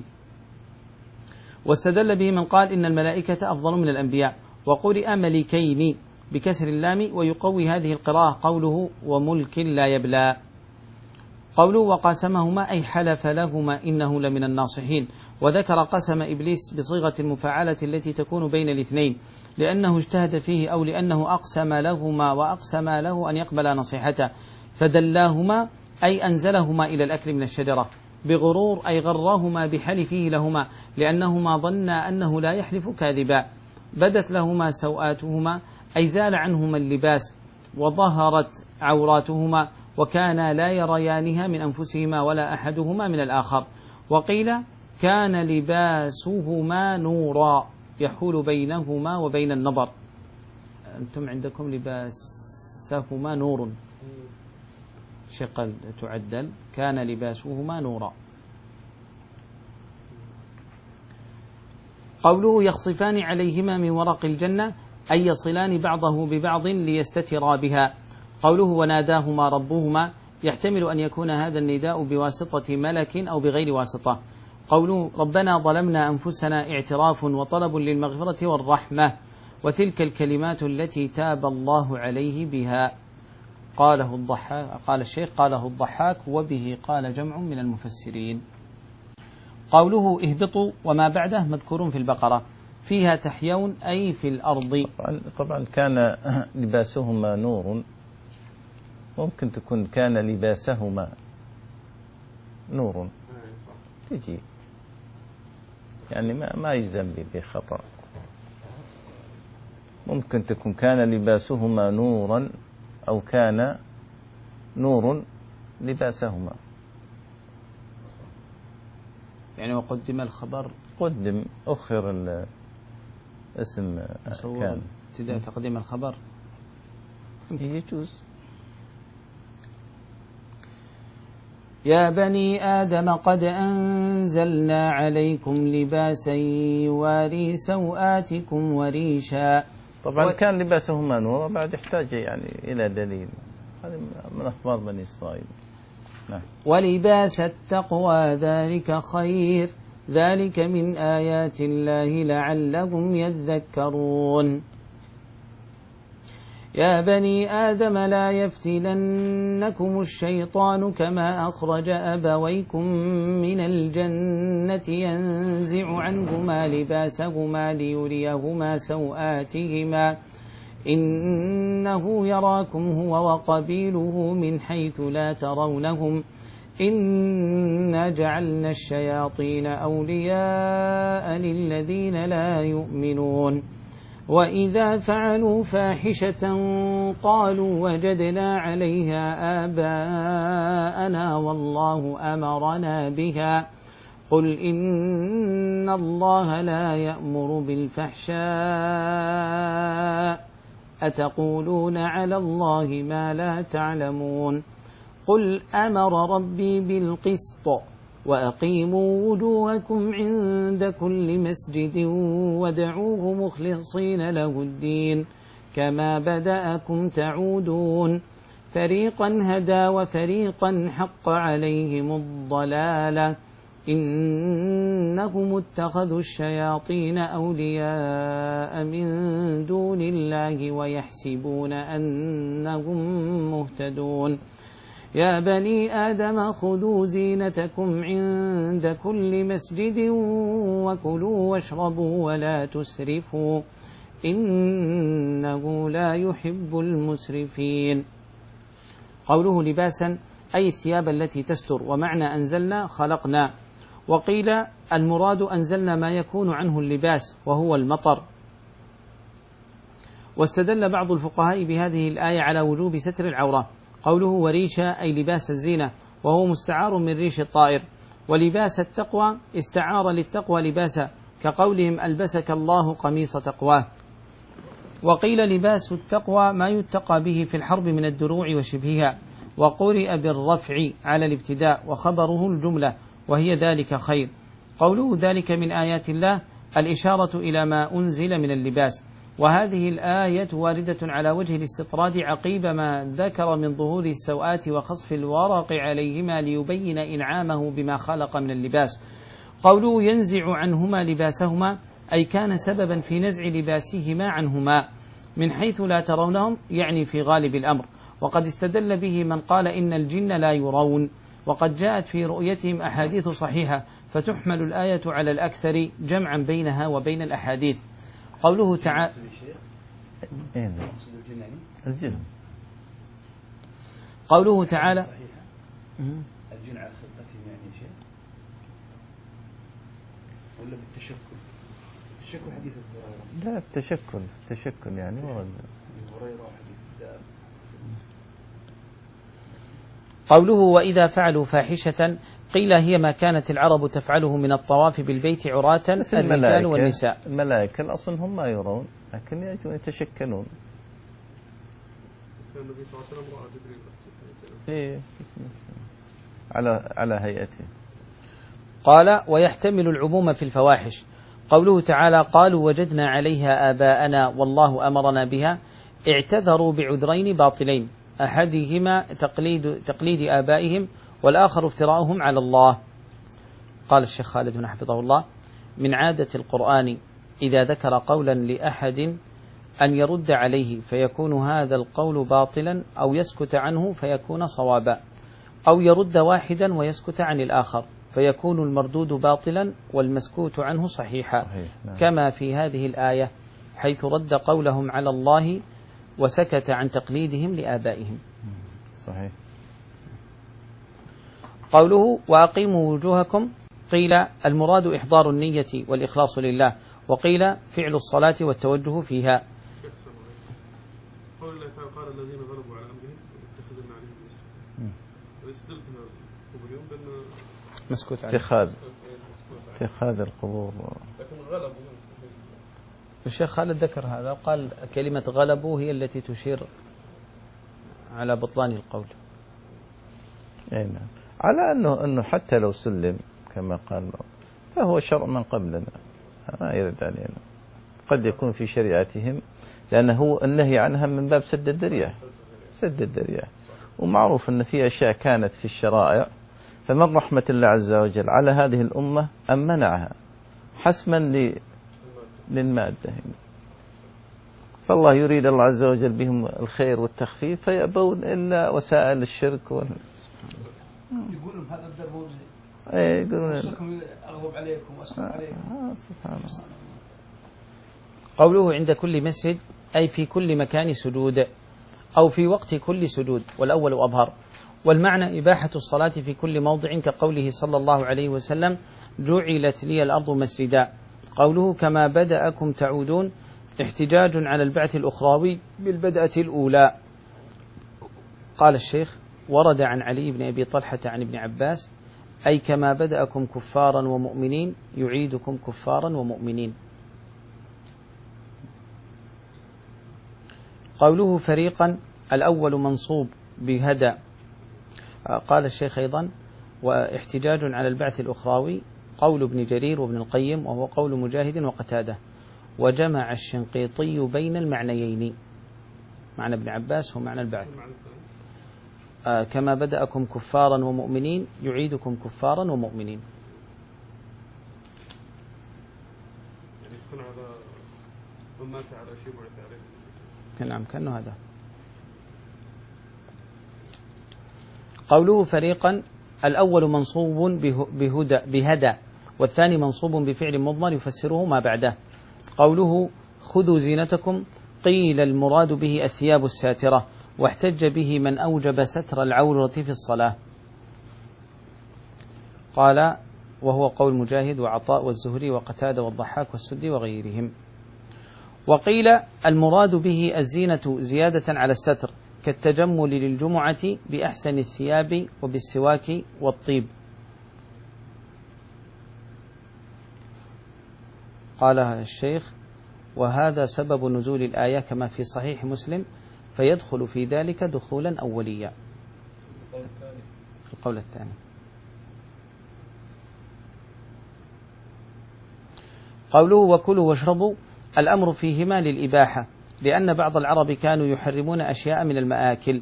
واستدل به من قال إن الملائكة أفضل من الأنبياء، وقرئ ملكين بكسر اللام، ويقوي هذه القراءة قوله وملك لا يبلى. قوله وقاسمهما أي حلف لهما إنه لمن الناصحين، وذكر قسم إبليس بصيغة المفاعلة التي تكون بين الاثنين لأنه اجتهد فيه أو لأنه أقسم لهما وأقسم له أن يقبل نصيحته، فدلاهما أي أنزلهما إلى الأكل من الشجرة، بغرور أي غرهما بحلفه لهما لأنهما ظنا أنه لا يحلف كاذبا. بدت لهما سوآتهما أي زال عنهما اللباس وظهرت عوراتهما، وكانا لا يريانها من أنفسهما ولا أحدهما من الآخر. وقيل كان لباسهما نورا يحول بينهما وبين النظر. أنتم عندكم لباسهما نور، شقل تعدل كان لباسهما نورا. قوله يخصفان عليهما من ورق الجنة أي يصلان بعضه ببعض ليستترا بها. قوله وناداهما ربهما يحتمل أن يكون هذا النداء بواسطة ملك أو بغير واسطة. قوله ربنا ظلمنا أنفسنا اعتراف وطلب للمغفرة والرحمة، وتلك الكلمات التي تاب الله عليه بها. قاله الضحاك قال الشيخ قاله الضحاك وبه قال جمع من المفسرين. قوله اهبطوا وما بعده مذكور في البقرة، فيها تحيون أي في الأرض. طبعا كان لباسهما نور، ممكن تكون كان لباسهما نور تجي يعني ما ما يجزم بخطأ. ممكن تكون كان لباسهما نورا أو كان نور لباسهما، يعني وقدم الخبر قدم أخر الاسم كان ابتداء تقديم الخبر يجوز. يا بني آدم قد أنزلنا عليكم لباسا يواري سوآتكم وريشا. طبعا و... كان لباسهما نور، بعد يحتاج يعني إلى دليل، هذا من أخبار بني إسرائيل. نعم. ولباس التقوى ذلك خير ذلك من آيات الله لعلهم يذكرون. يا بني آدم لا يفتننكم الشيطان كما أخرج أبويكم من الجنة ينزع عنهما لباسهما ليريهما سوآتهما إنه يراكم هو وقبيله من حيث لا ترونهم إنا جعلنا الشياطين أولياء للذين لا يؤمنون وإذا فعلوا فاحشة قالوا وجدنا عليها آباءنا والله أمرنا بها قل إن الله لا يأمر بالفحشاء أتقولون على الله ما لا تعلمون قل أمر ربي بالقسط وأقيموا وجوهكم عند كل مسجد وادعوه مخلصين له الدين كما بدأكم تعودون فريقا هدى وفريقا حق عليهم الضلالة إنهم اتخذوا الشياطين أولياء من دون الله ويحسبون أنهم مهتدون يا بني آدم خذوا زينتكم عند كل مسجد وكلوا واشربوا ولا تسرفوا إنه لا يحب المسرفين. قوله لباسا أي الثياب التي تستر، ومعنى أنزلنا خلقنا، وقيل المراد أنزلنا ما يكون عنه اللباس وهو المطر. واستدل بعض الفقهاء بهذه الآية على وجوب ستر العورة. قوله وريشا أي لباس الزينة، وهو مستعار من ريش الطائر. ولباس التقوى استعار للتقوى لباسا، كقولهم ألبسك الله قميص تقواه. وقيل لباس التقوى ما يتقى به في الحرب من الدروع وشبهها، وقرئ بالرفع على الابتداء وخبره الجملة وهي ذلك خير. قوله ذلك من آيات الله الإشارة إلى ما أنزل من اللباس. وهذه الآية واردة على وجه الاستطراد عقيب ما ذكر من ظهور السوءات وخصف الورق عليهما ليبين إنعامه بما خلق من اللباس. قوله ينزع عنهما لباسهما أي كان سببا في نزع لباسهما عنهما من حيث لا ترونهم، يعني في غالب الأمر. وقد استدل به من قال إن الجن لا يرون، وقد جاءت في رؤيتهم أحاديث صحيحة، فتحمل الآية على الأكثر جمعا بينها وبين الأحاديث. قوله تعالى الجن قوله تعالى الجن على خلقتهم يعني شيء ولا بالتشكل؟ التشكل حديث هريرة. لا التشكل التشكل يعني ورد هريرة حديث. قوله وإذا فعلوا فاحشة قيل هي ما كانت العرب تفعله من الطواف بالبيت عراة الرجال والنساء. الملائكة الأصل هم ما يرون لكن يجون يتشكلون. كان النبي صلى الله عليه وسلم رأى جبريل إيه على على هيئته. قال ويحتمل العموم في الفواحش. قوله تعالى قالوا وجدنا عليها آباءنا والله أمرنا بها، اعتذروا بعذرين باطلين، أحدهما تقليد, تقليد آبائهم، والآخر افتراؤهم على الله. قال الشيخ خالد حفظه الله من عادة القرآن إذا ذكر قولا لأحد أن يرد عليه فيكون هذا القول باطلا، أو يسكت عنه فيكون صوابا، أو يرد واحدا ويسكت عن الآخر فيكون المردود باطلا والمسكوت عنه صحيحا. صحيح. نعم. كما في هذه الآية حيث رد قولهم على الله وسكت عن تقليدهم لآبائهم. صحيح. قوله وأقيموا وجوهكم قيل المراد إحضار النية والإخلاص لله، وقيل فعل الصلاة والتوجه فيها. قول الله تعالى قال الذين غلبوا على أمرهم اتخذنا عليهم مسجدا، ويستدل اليوم بأن مسكوت عنه اتخاذ اتخاذ القبور. لكن غلبوا. الشيخ خالد ذكر هذا وقال كلمة غلبوا هي التي تشير على بطلان القول. أي نعم. على أنه أنه حتى لو سلم كما قال فهو شرع من قبلنا ما يرد علينا، قد يكون في شريعتهم، لأنه النهي عنها من باب سد الذريعة سد الذريعة ومعروف أن في أشياء كانت في الشرائع فمن رحمة الله عز وجل على هذه الأمة أن منعها حسما للمادة. فالله يريد الله عز وجل بهم الخير والتخفيف فيأبون إلا وسائل الشرك وال... يقولون هذا الدرب ايه يقولون أغضب عليكم وأسخط عليكم. آه سبحان الله. قوله عند كل مسجد أي في كل مكان سجود أو في وقت كل سجود، والأول أظهر. والمعنى إباحة الصلاة في كل موضع، كقوله صلى الله عليه وسلم: جعلت لي الأرض مسجدا. قوله كما بدأكم تعودون احتجاج على البعث الأخروي بالبدءة الأولى. قال الشيخ: ورد عن علي بن أبي طلحة عن ابن عباس: أي كما بدأكم كفارا ومؤمنين يعيدكم كفارا ومؤمنين. قوله فريقا، الأول منصوب بهدى. قال الشيخ أيضا: واحتجاج على البعث الأخروي قول ابن جرير وابن القيم، وهو قول مجاهد وقتاده. وجمع الشنقيطي بين المعنيين، معنى ابن عباس هو معنى البعث. آه كما بدأكم كفارا ومؤمنين يعيدكم كفارا ومؤمنين. يعني يكون على من مات على شيء بعث عليه. نعم كأنه هذا. قوله فريقا، الأول منصوب بهدى, بهدى والثاني منصوب بفعل مضمر يفسره ما بعده. قوله خذوا زينتكم، قيل المراد به الثياب الساترة، واحتج به من أوجب ستر العورة في الصلاة. قال: وهو قول مجاهد وعطاء والزهري وقتادة والضحاك والسدي وغيرهم. وقيل المراد به الزينة زيادة على الستر، كالتجمل للجمعة بأحسن الثياب وبالسواك والطيب. قال الشيخ: وهذا سبب نزول الآية كما في صحيح مسلم، فيدخل في ذلك دخولا أوليا. القول الثاني. قوله وكلوا واشربوا، الأمر فيهما للإباحة، لأن بعض العرب كانوا يحرمون أشياء من المآكل.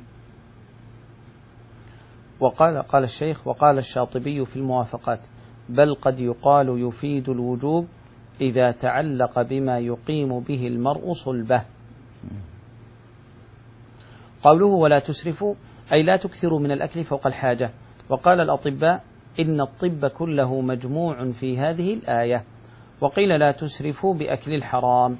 وقال قال الشيخ: وقال الشاطبي في الموافقات: بل قد يقال يفيد الوجوب إذا تعلق بما يقيم به المرء صلبه. قوله ولا تسرفوا، أي لا تكثروا من الأكل فوق الحاجة. وقال الأطباء: إن الطب كله مجموع في هذه الآية. وقيل لا تسرفوا بأكل الحرام.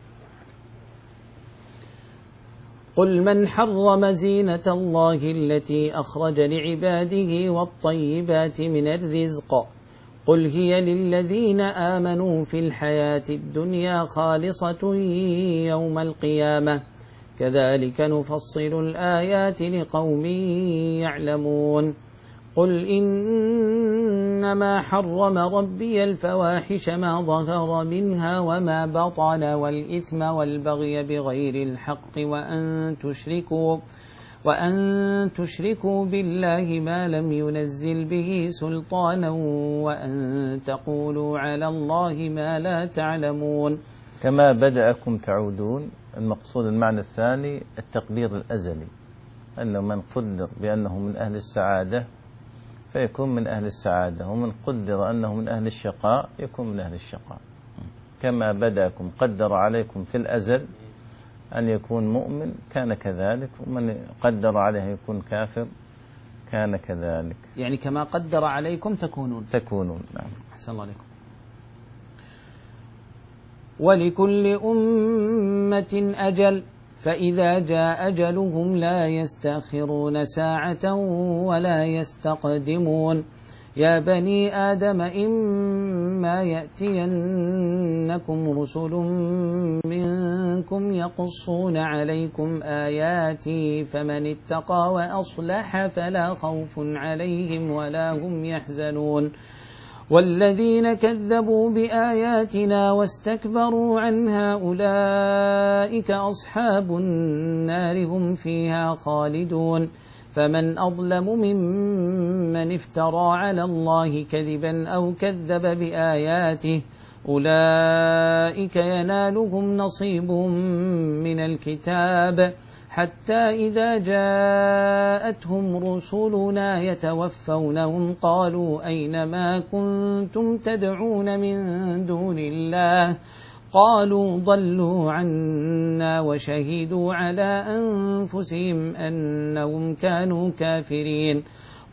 قل من حرم زينة الله التي أخرج لعباده والطيبات من الرزق، قل هي للذين آمنوا في الحياة الدنيا خالصة يوم القيامة، كذلك نفصل الآيات لقوم يعلمون. قل إنما حرم ربي الفواحش ما ظهر منها وما بطن والإثم والبغي بغير الحق وأن تشركوا وأن تشركوا بالله ما لم ينزل به سلطانا وأن تقولوا على الله ما لا تعلمون. كما بدأكم تعودون، المقصود المعنى الثاني التقدير الأزلي، أنه من قدر بأنه من أهل السعادة فيكون من أهل السعادة، ومن قدر أنه من أهل الشقاء يكون من أهل الشقاء. كما بدأكم قدر عليكم في الأزل أن يكون مؤمن كان كذلك، ومن قدر عليه يكون كافر كان كذلك. يعني كما قدر عليكم تكونون تكونون. نعم. أحسن الله عليكم. ولكل أمة أجل، فإذا جاء أجلهم لا يستأخرون ساعة ولا يستقدمون. يا بني آدم إما يأتينكم رسل منكم يقصون عليكم آياتي فمن اتقى وأصلح فلا خوف عليهم ولا هم يحزنون. والذين كذبوا بآياتنا واستكبروا عنها أولئك أصحاب النار هم فيها خالدون. فمن أظلم ممن افترى على الله كذبا أو كذب بآياته، أولئك ينالهم نصيبهم من الكتاب، حتى إذا جاءتهم رسلنا يتوفونهم قالوا أين ما كنتم تدعون من دون الله، قالوا ضلوا عنا وشهدوا على أنفسهم أنهم كانوا كافرين.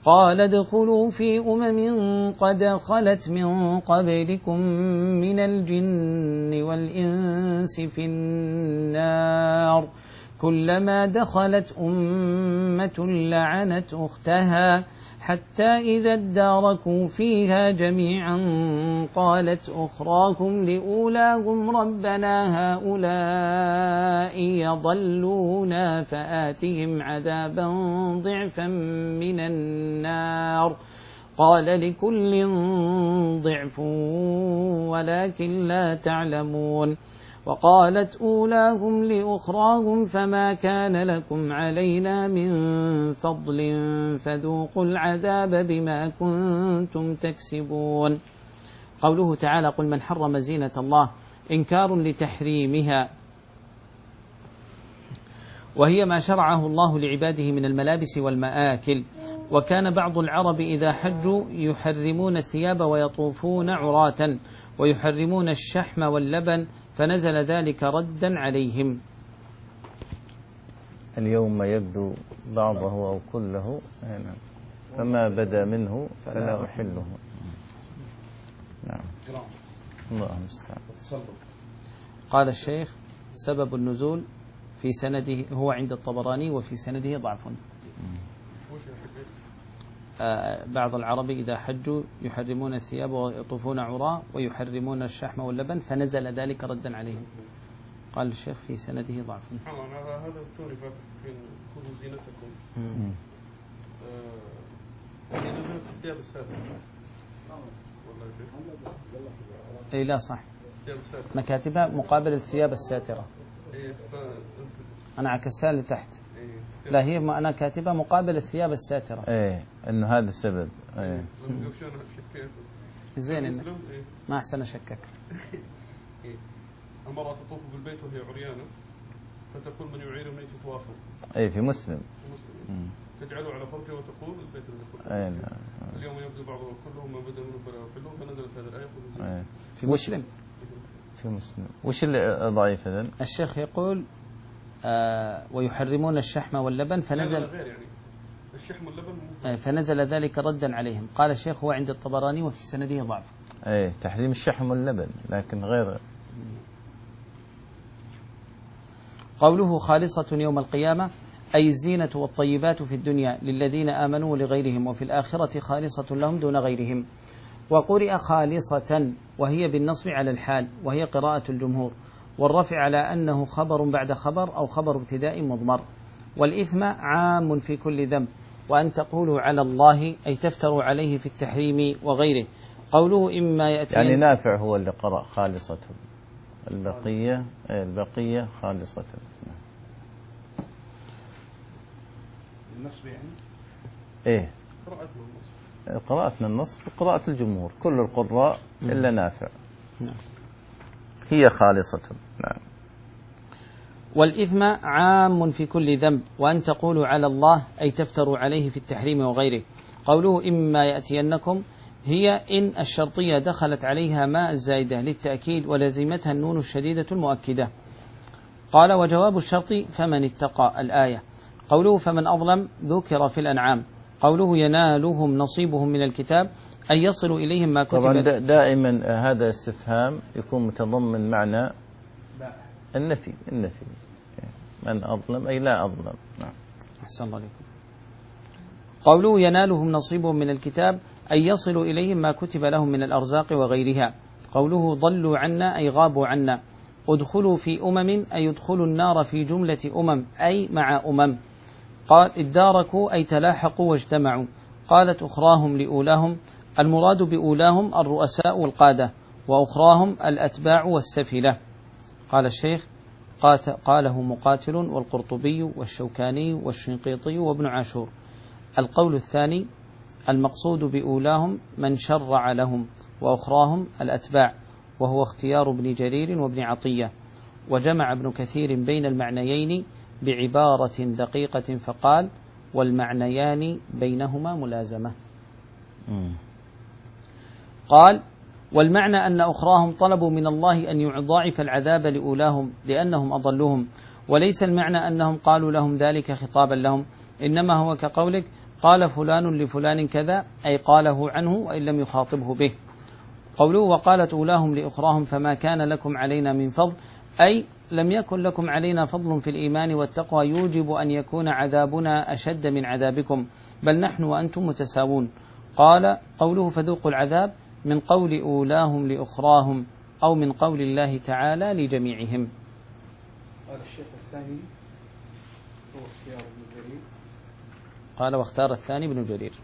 قال ادخلوا في أمم قد خلت من قبلكم من الجن والإنس في النار كلما دخلت أمة لعنت أختها حتى إذا اداركوا فيها جميعا قالت أخراكم لأولاهم ربنا هؤلاء يضلونا فآتهم عذابا ضعفا من النار قال لكل ضعف ولكن لا تعلمون وقالت أولاهم لأخراهم فما كان لكم علينا من فضل فذوقوا العذاب بما كنتم تكسبون. قوله تعالى قل من حرم زينة الله إنكار لتحريمها، وهي ما شرعه الله لعباده من الملابس والمآكل. وكان بعض العرب إذا حجوا يحرمون الثياب ويطوفون عراة ويحرمون الشحم واللبن فنزل ذلك ردا عليهم. اليوم يبدو بعضه أو كله فما بدا منه فلا أحله. نعم الله المستعان. قال الشيخ سبب النزول في سنده هو عند الطبراني وفي سنده ضعف. آه بعض العرب إذا حجوا يحرمون الثياب ويطوفون عراة ويحرمون الشحم واللبن فنزل ذلك ردا عليهم. قال الشيخ في سنده ضعف. هذا التوني في خذوا زينتكم. هي نزلت الثياب السابقة. اي لا صح، مكاتبها مقابل الثياب الساترة. أنا عكستها لتحت. لا هي ما أنا كاتبها مقابل الثياب الساترة. إيه إنه هذا السبب. إيه زين إن ما أحسن أشكك. المرأة تطوف بالبيت وهي عريانة فتقول من يعيرني تتوافق. إيه في مسلم. في مسلم. تجعله على فرجه وتقول البيت الذي أي نعم. اليوم يبدو بعضه كلهم ما بدا منه بلا كلهم فنزلت هذه الآية. أيه. في مسلم. في مسلم. وش اللي ضعيف إذن؟ الشيخ يقول آه ويحرمون الشحم واللبن فنزل غير يعني الشحم واللبن آه فنزل ذلك ردا عليهم. قال الشيخ هو عند الطبراني وفي سنده ضعف. أي تحريم الشحم واللبن لكن غير. قوله خالصة يوم القيامة أي الزينة والطيبات في الدنيا للذين آمنوا لغيرهم وفي الآخرة خالصة لهم دون غيرهم. وقرئ خالصة وهي بالنصب على الحال وهي قراءة الجمهور، والرفع على أنه خبر بعد خبر أو خبر ابتداء مضمر. والإثم عام في كل ذنب وأن تقولوا على الله أي تفتروا عليه في التحريم وغيره. قوله إما يأتي يعني نافع هو اللي قرأ خالصة، البقية البقية خالصة. النصب يعني إيه قراءتنا النصب قراءتنا النصب وقراءة الجمهور كل القراء إلا نافع. نعم. هي خالصة. نعم. والإثم عام في كل ذنب وأن تقولوا على الله أي تفتروا عليه في التحريم وغيره. قوله إما يأتينكم هي إن الشرطية دخلت عليها ماء الزائدة للتأكيد ولزمتها النون الشديدة المؤكدة. قال وجواب الشرط فمن اتقى الآية. قوله فمن أظلم ذكر في الأنعام. قوله ينالهم نصيبهم من الكتاب أن يصلوا إليهم ما كتب. طبعا دائما هذا استفهام يكون متضمن معنى النفي. النفي من أظلم أي لا أظلم. نعم. أحسن الله عليكم. قوله ينالهم نصيبهم من الكتاب أن يصلوا إليهم ما كتب لهم من الأرزاق وغيرها. قوله ضلوا عنا أي غابوا عنا. ادخلوا في أمم أي يدخلوا النار في جملة أمم أي مع أمم. قال اداركوا أي تلاحقوا واجتمعوا. قالت أخراهم لأولاهم. المراد بأولاهم الرؤساء والقادة وأخراهم الأتباع والسفلة. قال الشيخ قاله مقاتل والقرطبي والشوكاني والشنقيطي وابن عاشور. القول الثاني المقصود بأولاهم من شرع لهم وأخراهم الأتباع، وهو اختيار ابن جرير وابن عطية. وجمع ابن كثير بين المعنيين بعبارة دقيقة فقال والمعنيان بينهما ملازمة. قال والمعنى أن أخراهم طلبوا من الله أن يضاعف العذاب لأولاهم لأنهم أضلوهم، وليس المعنى أنهم قالوا لهم ذلك خطابا لهم، إنما هو كقولك قال فلان لفلان كذا أي قاله عنه وإن لم يخاطبه به. قوله وقالت أولاهم لأخراهم فما كان لكم علينا من فضل أي لم يكن لكم علينا فضل في الإيمان والتقوى يوجب أن يكون عذابنا أشد من عذابكم، بل نحن وأنتم متساوون. قال قوله فذوقوا العذاب من قول أولاهم لأخراهم أو من قول الله تعالى لجميعهم. قال الشيخ الثاني هو اختيار ابن جرير. قال واختار الثاني ابن جرير.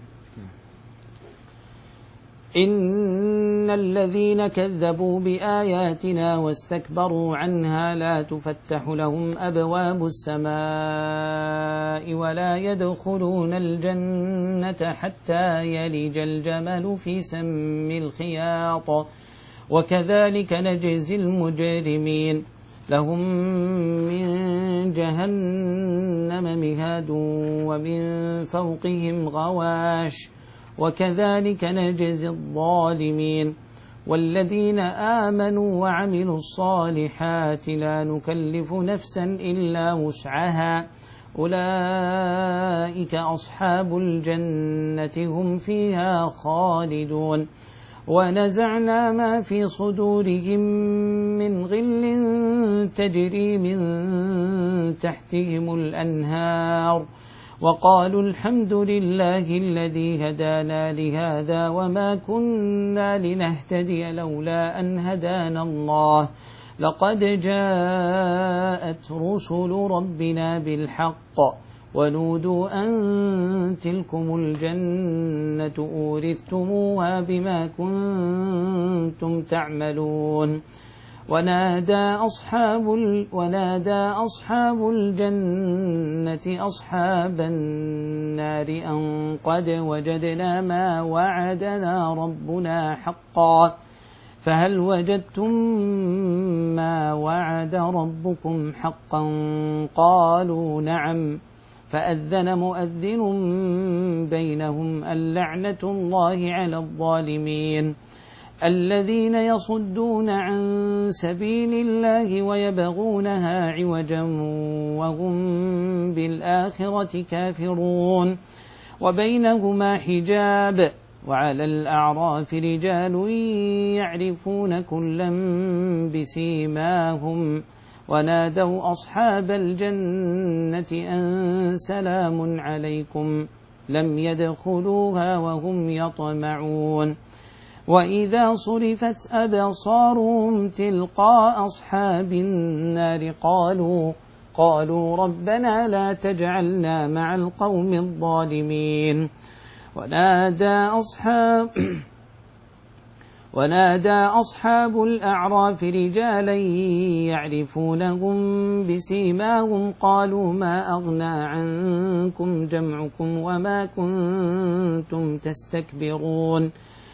إن الذين كذبوا بآياتنا واستكبروا عنها لا تفتح لهم أبواب السماء ولا يدخلون الجنة حتى يلج الجمل في سم الخياط وكذلك نجزي المجرمين. لهم من جهنم مهاد ومن فوقهم غواش وكذلك نجزي الظالمين. والذين آمنوا وعملوا الصالحات لا نكلف نفسا إلا وسعها أولئك أصحاب الجنة هم فيها خالدون. ونزعنا ما في صدورهم من غل تجري من تحتهم الأنهار وقالوا الحمد لله الذي هدانا لهذا وما كنا لنهتدي لولا أن هدانا الله لقد جاءت رسل ربنا بالحق ونودوا أن تلكم الجنة أورثتموها بما كنتم تعملون. ونادى أصحاب, ونادى أصحاب الجنة أصحاب النار أن قد وجدنا ما وعدنا ربنا حقا فهل وجدتم ما وعد ربكم حقا قالوا نعم فأذن مؤذن بينهم اللعنة الله على الظالمين. الذين يصدون عن سبيل الله ويبغونها عوجا وهم بالآخرة كافرون وبينهما حجاب وعلى الأعراف رجال يعرفون كلا بسيماهم ونادوا أصحاب الجنة أن سلام عليكم لم يدخلوها وهم يطمعون. وإذا صرفت أبصارهم تلقاء أصحاب النار قالوا قالوا ربنا لا تجعلنا مع القوم الظالمين. ونادى أصحاب ونادى أصحاب الأعراف رجالا يعرفونهم بسيماهم قالوا ما أغنى عنكم جمعكم وما كنتم تستكبرون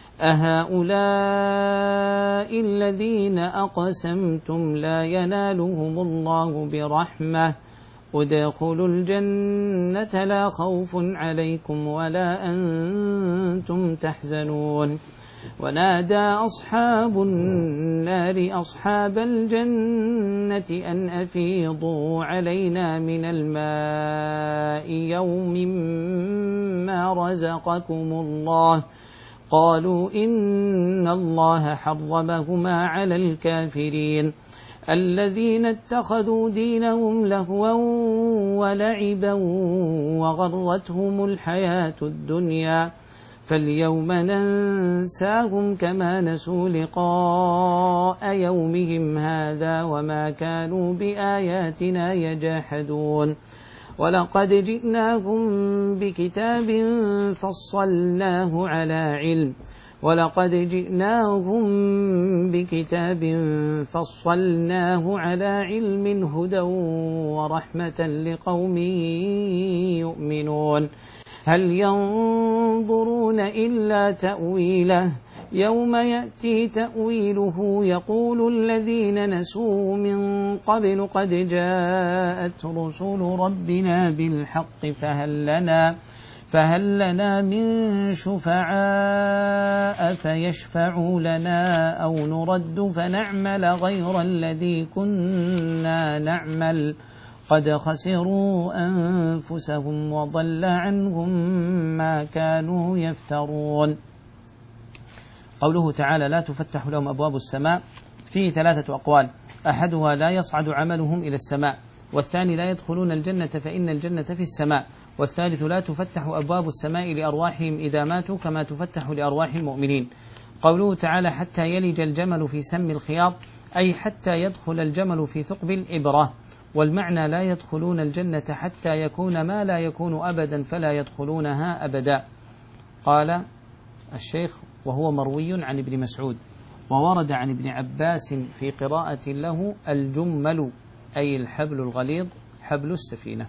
أهؤلاء الذين أقسمتم لا ينالهم الله برحمة ادخلوا الجنة لا خوف عليكم ولا أنتم تحزنون. ونادى أصحاب النار أصحاب الجنة أن أفيضوا علينا من الماء يوم ما رزقكم الله قالوا إن الله حرمهما على الكافرين الذين اتخذوا دينهم لهوا ولعبا وغرتهم الحياة الدنيا فاليوم ننساهم كما نسوا لقاء يومهم هذا وما كانوا بآياتنا يجحدون. ولقد جئناهم بكتاب فصلناه على علم ولقد جئناهم بكتاب فصلناه على علم هدى ورحمة لقوم يؤمنون. هل ينظرون إلا تأويله يوم يأتي تأويله يقول الذين نسوه من قبل قد جاءت رسل ربنا بالحق فهل لنا فهل لنا من شفعاء فيشفعوا لنا أو نرد فنعمل غير الذي كنا نعمل قد خسروا أنفسهم وضل عنهم ما كانوا يفترون. قوله تعالى لا تفتح لهم أبواب السماء فيه ثلاثة أقوال، أحدها لا يصعد عملهم إلى السماء، والثاني لا يدخلون الجنة فإن الجنة في السماء، والثالث لا تفتح أبواب السماء لأرواحهم إذا ماتوا كما تفتح لأرواح المؤمنين. قوله تعالى حتى يلج الجمل في سم الخياط أي حتى يدخل الجمل في ثقب الإبرة، والمعنى لا يدخلون الجنة حتى يكون ما لا يكون أبدا فلا يدخلونها أبدا. قال الشيخ وهو مروي عن ابن مسعود، وورد عن ابن عباس في قراءة له الجمل أي الحبل الغليظ حبل السفينة.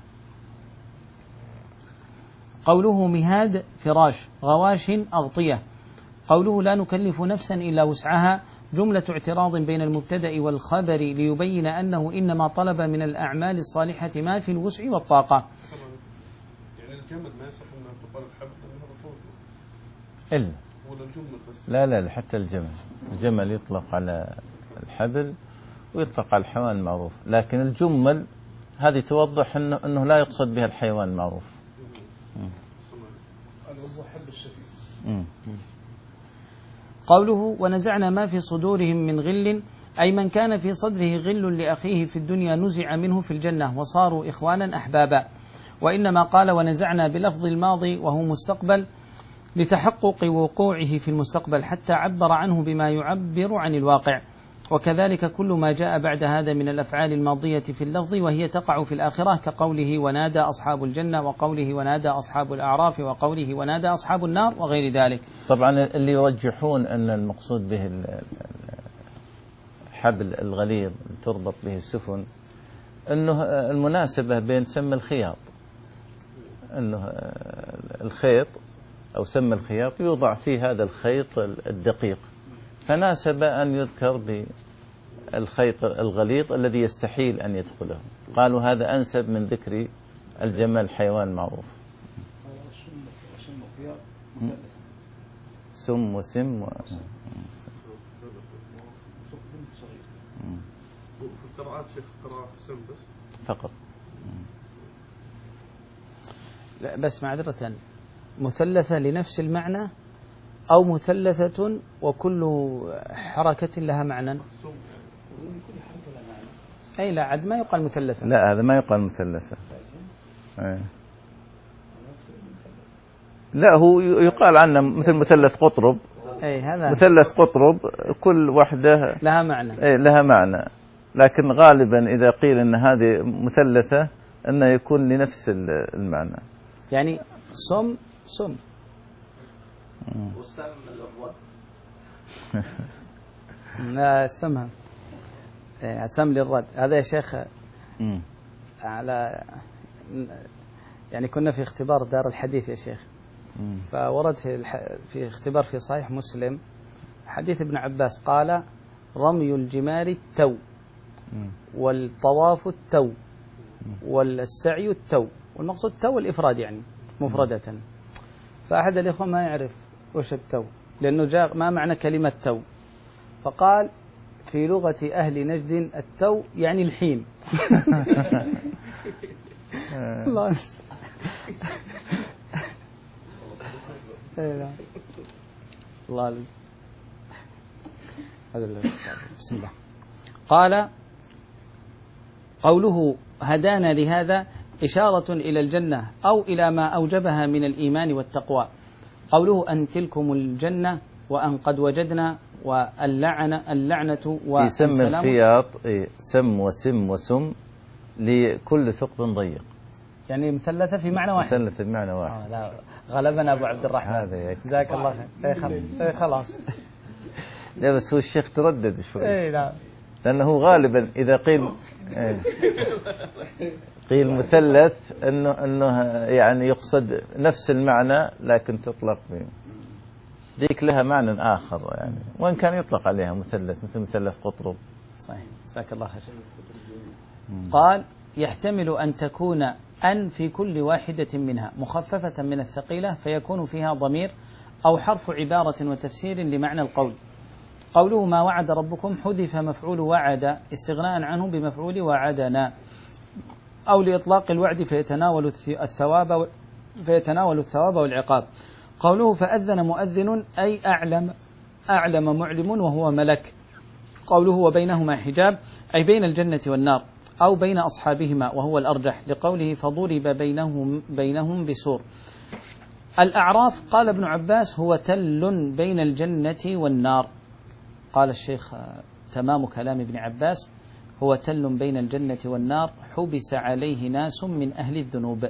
قوله مهاد فراش غواش أغطية. قوله لا نكلف نفسا إلا وسعها جملة اعتراض بين المبتدأ والخبر ليبين أنه إنما طلب من الأعمال الصالحة ما في الوسع والطاقة. يعني الجمل ما يصح أنها تقال الحبل لأنها رطوبة إلا ولا الجمل بس؟ لا لا حتى الجمل، الجمل يطلق على الحبل ويطلق على الحيوان المعروف، لكن الجمل هذه توضح أنه, أنه لا يقصد بها الحيوان المعروف. هو حب السفينة. قوله ونزعنا ما في صدورهم من غل أي من كان في صدره غل لأخيه في الدنيا نزع منه في الجنة وصاروا إخوانا أحبابا. وإنما قال ونزعنا بلفظ الماضي وهو مستقبل لتحقق وقوعه في المستقبل حتى عبر عنه بما يعبر عن الواقع، وكذلك كل ما جاء بعد هذا من الأفعال الماضية في اللفظ وهي تقع في الآخرة كقوله ونادى أصحاب الجنة وقوله ونادى أصحاب الأعراف وقوله ونادى أصحاب النار وغير ذلك. طبعا اللي يرجحون أن المقصود به الحبل الغليظ تربط به السفن أنه المناسبة بين سم الخياط، أنه الخيط أو سم الخياط يوضع فيه هذا الخيط الدقيق، فناسب أن يذكر بالخيط الغليظ الذي يستحيل أن يدخله، قالوا هذا أنسب من ذكر الجمل حيوان معروف. سم وسم و... في القراءات شيخ قراءة سم بس فقط. لا بس معذرة، مثلثة لنفس المعنى أو مثلثة وكل حركة لها معنى؟ أي لا عد ما يقال مثلثة. لا هذا ما يقال مثلثة. لا هو يقال عنه مثل مثلث قطرب. أي هذا مثلث قطرب كل واحدة لها معنى. أي لها معنى، لكن غالبا إذا قيل أن هذه مثلثة أنه يكون لنفس المعنى. يعني سم سم والسم الأبواب. لا سمها سم للرد. هذا يا شيخ على يعني كنا في اختبار دار الحديث يا شيخ، فورد في الح... في اختبار في صحيح مسلم حديث ابن عباس قال رمي الجمار التو والطواف التو والسعي التو، والمقصود التو الإفراد يعني مفردة. فأحد الإخوة ما يعرف وش التو لأنه جاء ما معنى كلمة تو، فقال في لغة أهل نجد التو يعني الحين. الله الله هذا بسم الله. قال قوله هدانا لهذا إشارة إلى الجنة أو إلى ما أوجبها من الإيمان والتقوى. قوله أن تلكم الجنة وأن قد وجدنا واللعنة اللعنة والسلام. يسمى الخياط سم وسم وسم لكل ثقب ضيق، يعني مثلثة في معنى واحد. مثلثة في معنى واحد. آه لا غلبنا أبو عبد الرحمن هذا جزاك الله خير. اي خلاص. لا بس هو الشيخ تردد شوي. اي لا لأنه غالبا إذا قيل قيل مثلث إنه إنه يعني يقصد نفس المعنى لكن تطلق به ذيك لها معنى آخر يعني، وإن كان يطلق عليها مثلث مثل مثلث قطرب. صحيح جزاك الله خير. قال يحتمل أن تكون أن في كل واحدة منها مخففة من الثقيلة فيكون فيها ضمير أو حرف عبارة وتفسير لمعنى القول. قوله ما وعد ربكم حذف مفعول وعد استغناء عنه بمفعول وعدنا. أو لإطلاق الوعد فيتناول الثواب فيتناول الثواب والعقاب. قوله فأذن مؤذن أي أعلم أعلم معلم وهو ملك. قوله وبينهما حجاب أي بين الجنة والنار أو بين أصحابهما وهو الأرجح، لقوله فضرب بينهم بينهم بسور. الأعراف قال ابن عباس هو تل بين الجنة والنار. قال الشيخ تمام كلام ابن عباس هو تل بين الجنة والنار حبس عليه ناس من أهل الذنوب.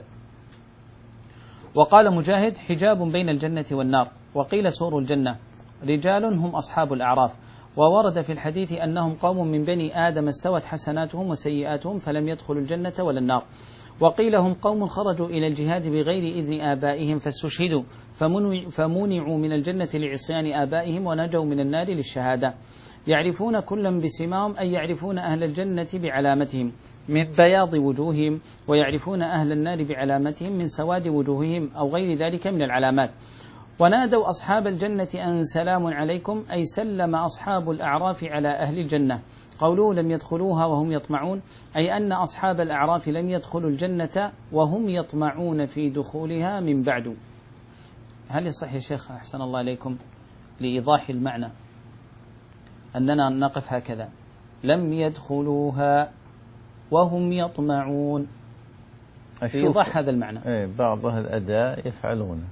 وقال مجاهد حجاب بين الجنة والنار، وقيل سور الجنة رجال هم أصحاب الأعراف. وورد في الحديث أنهم قوم من بني آدم استوت حسناتهم وسيئاتهم فلم يدخلوا الجنة ولا النار. وقيل هم قوم خرجوا إلى الجهاد بغير إذن آبائهم فاستشهدوا فمنعوا من الجنة لعصيان آبائهم ونجوا من النار للشهادة. يعرفون كلا بسماهم أي يعرفون أهل الجنة بعلامتهم من بياض وجوههم، ويعرفون أهل النار بعلامتهم من سواد وجوههم أو غير ذلك من العلامات. ونادوا أصحاب الجنة أن سلام عليكم أي سلم أصحاب الأعراف على أهل الجنة. قوله لم يدخلوها وهم يطمعون أي أن أصحاب الأعراف لم يدخلوا الجنة وهم يطمعون في دخولها من بعد. هل يصح يا شيخ أحسن الله عليكم لإيضاح المعنى أننا نقف هكذا لم يدخلوها وهم يطمعون في إيضاح هذا المعنى؟ ايه بعض أهل الأداء يفعلونه،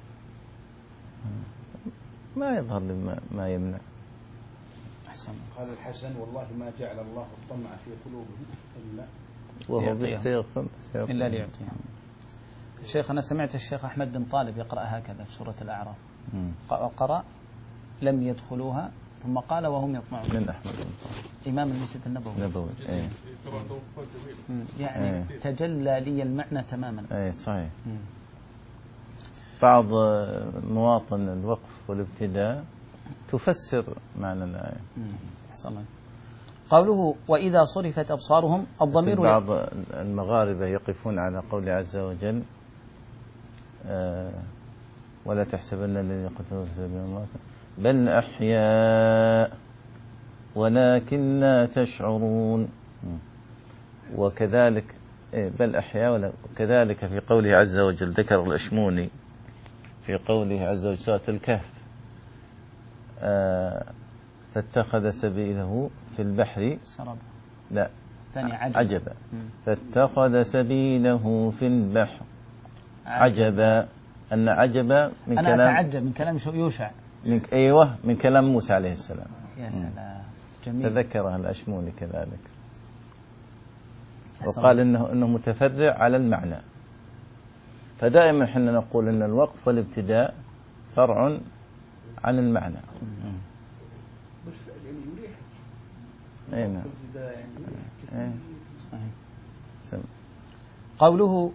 ما يظهر لما ما يمنع. أحسن. قال الحسن والله ما جعل الله الطمع في قلوبهم إلا وهو بسيغفر إلا ليعطيهم. الشيخ أنا سمعت الشيخ أحمد بن طالب يقرأ هكذا في سورة الأعراف، قرأ لم يدخلوها ثم قال وهم يطمعون. من أحمد بن طالب إمام المسجد النبوي. نبوي. ايه. يعني ايه. تجلى لي المعنى تماما. اي صحيح. مم. بعض مواطن الوقف والابتداء تفسر معنى الآية. أحسن الله. قوله وإذا صرفت أبصارهم الضمير. بعض المغاربة يقفون على قول عز وجل آه ولا تحسبن الذين قتلوا في سبيل الله بل أحياء ولكن لا تشعرون. وكذلك بل أحياء وكذلك في قوله عز وجل ذكر الأشموني في قوله عز وجل سورة الكهف آه فاتخذ سبيله في البحر سرب لا ثاني عجبا, عجبا. فاتخذ سبيله في البحر عجبا. أن عجبا من أنا كلام أتعجب من كلام يوشع من أيوة من كلام موسى عليه السلام. يا سلام جميل. تذكرها الأشموني كذلك وقال إنه إنه متفرع على المعنى. فدائما احنا نقول إن الوقف والابتداء فرع عن المعنى. أي نعم. قوله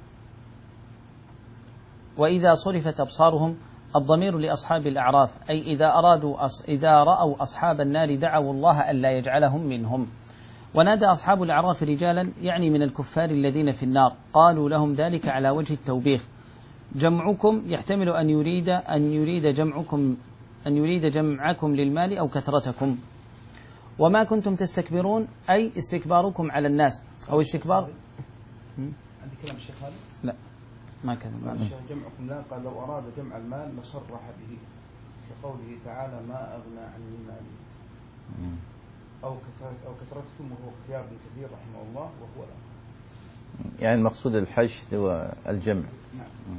وإذا صرفت أبصارهم الضمير لأصحاب الأعراف أي إذا أرادوا أص... إذا رأوا أصحاب النار دعوا الله ألا يجعلهم منهم. ونادى أصحاب الأعراف رجالا يعني من الكفار الذين في النار قالوا لهم ذلك على وجه التوبيخ. جمعكم يحتمل أن يريد أن يريد جمعكم أن يريد جمعكم للمال أو كثرتكم. وما كنتم تستكبرون أي استكباركم على الناس أو استكبار. عندي كلام الشيخ هذا؟ لا ما كذا. الشيخ جمعكم لا قال لو أراد جمع المال لصرح به كقوله تعالى ما أغنى عني مالي أو كثرت أو كثرتكم وهو اختيار ابن كثير رحمه الله وهو لا. يعني المقصود الحشد والجمع. نعم.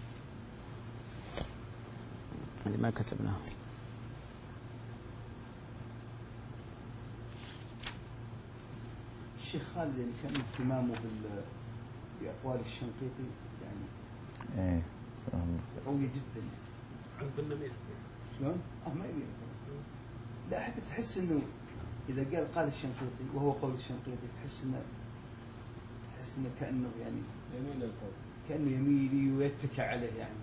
اللي ما كتبناه. الشيخ خالد يعني كان اهتمامه بال بأقوال الشنقيطي يعني ايه قوي جدا. عن بالنمير شلون؟ اه ما يميل. لا حتى تحس انه اذا قال قال الشنقيطي وهو قول الشنقيطي تحس انه تحس انه كانه يعني يميل القول كانه يميلي ويتكى عليه يعني.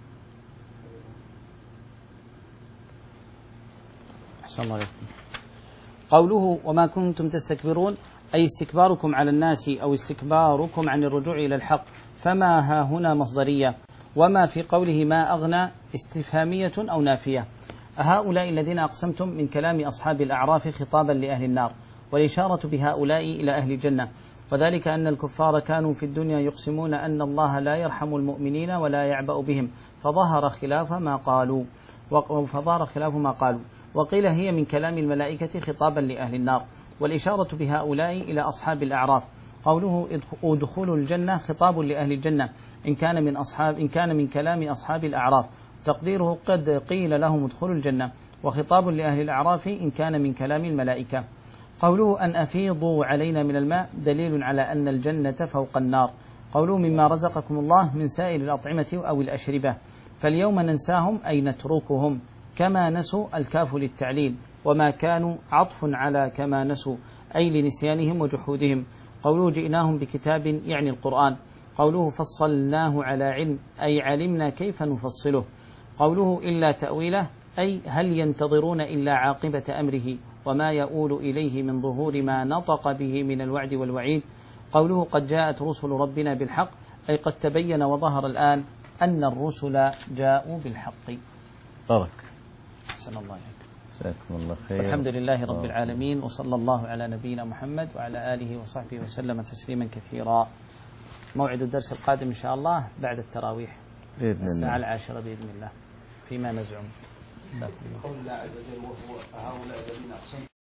أحسن الله عليكم. قوله وما كنتم تستكبرون أي استكباركم على الناس أو استكباركم عن الرجوع إلى الحق. فما ها هنا مصدرية وما في قوله ما أغنى استفهامية أو نافية. هؤلاء الذين أقسمتم من كلام أصحاب الأعراف خطابا لأهل النار والإشارة بهؤلاء إلى أهل الجنة. وذلك أن الكفار كانوا في الدنيا يقسمون أن الله لا يرحم المؤمنين ولا يعبأ بهم، فظهر خلاف ما قالوا فظهر خلاف ما قالوا وقيل هي من كلام الملائكة خطابا لأهل النار. والإشارة بهؤلاء إلى أصحاب الأعراف، قوله ادخلوا الجنة خطاب لأهل الجنة إن كان من أصحاب إن كان من كلام أصحاب الأعراف، تقديره قد قيل لهم ادخلوا الجنة، وخطاب لأهل الأعراف إن كان من كلام الملائكة. قوله أن أفيضوا علينا من الماء دليل على أن الجنة فوق النار. قوله مما رزقكم الله من سائر الأطعمة أو الأشربة، فاليوم ننساهم أي نتركهم، كما نسوا الكاف للتعليل، وما كانوا عطف على كما نسوا أي لنسيانهم وجحودهم. قوله جئناهم بكتاب يعني القرآن. قوله فصلناه على علم أي علمنا كيف نفصله. قوله إلا تأويله أي هل ينتظرون إلا عاقبة أمره وما يؤول إليه من ظهور ما نطق به من الوعد والوعيد. قوله قد جاءت رسل ربنا بالحق أي قد تبين وظهر الآن أن الرسل جاءوا بالحق. بارك. أحسن الله عليك. جزاكم الله خير. الحمد لله رب العالمين، وصلى الله على نبينا محمد وعلى آله وصحبه وسلم تسليما كثيرا. موعد الدرس القادم إن شاء الله بعد التراويح بإذن الساعة الله. العاشرة بإذن الله فيما نزعم. قول الله عز وجل وهو هؤلاء الذين أقسموا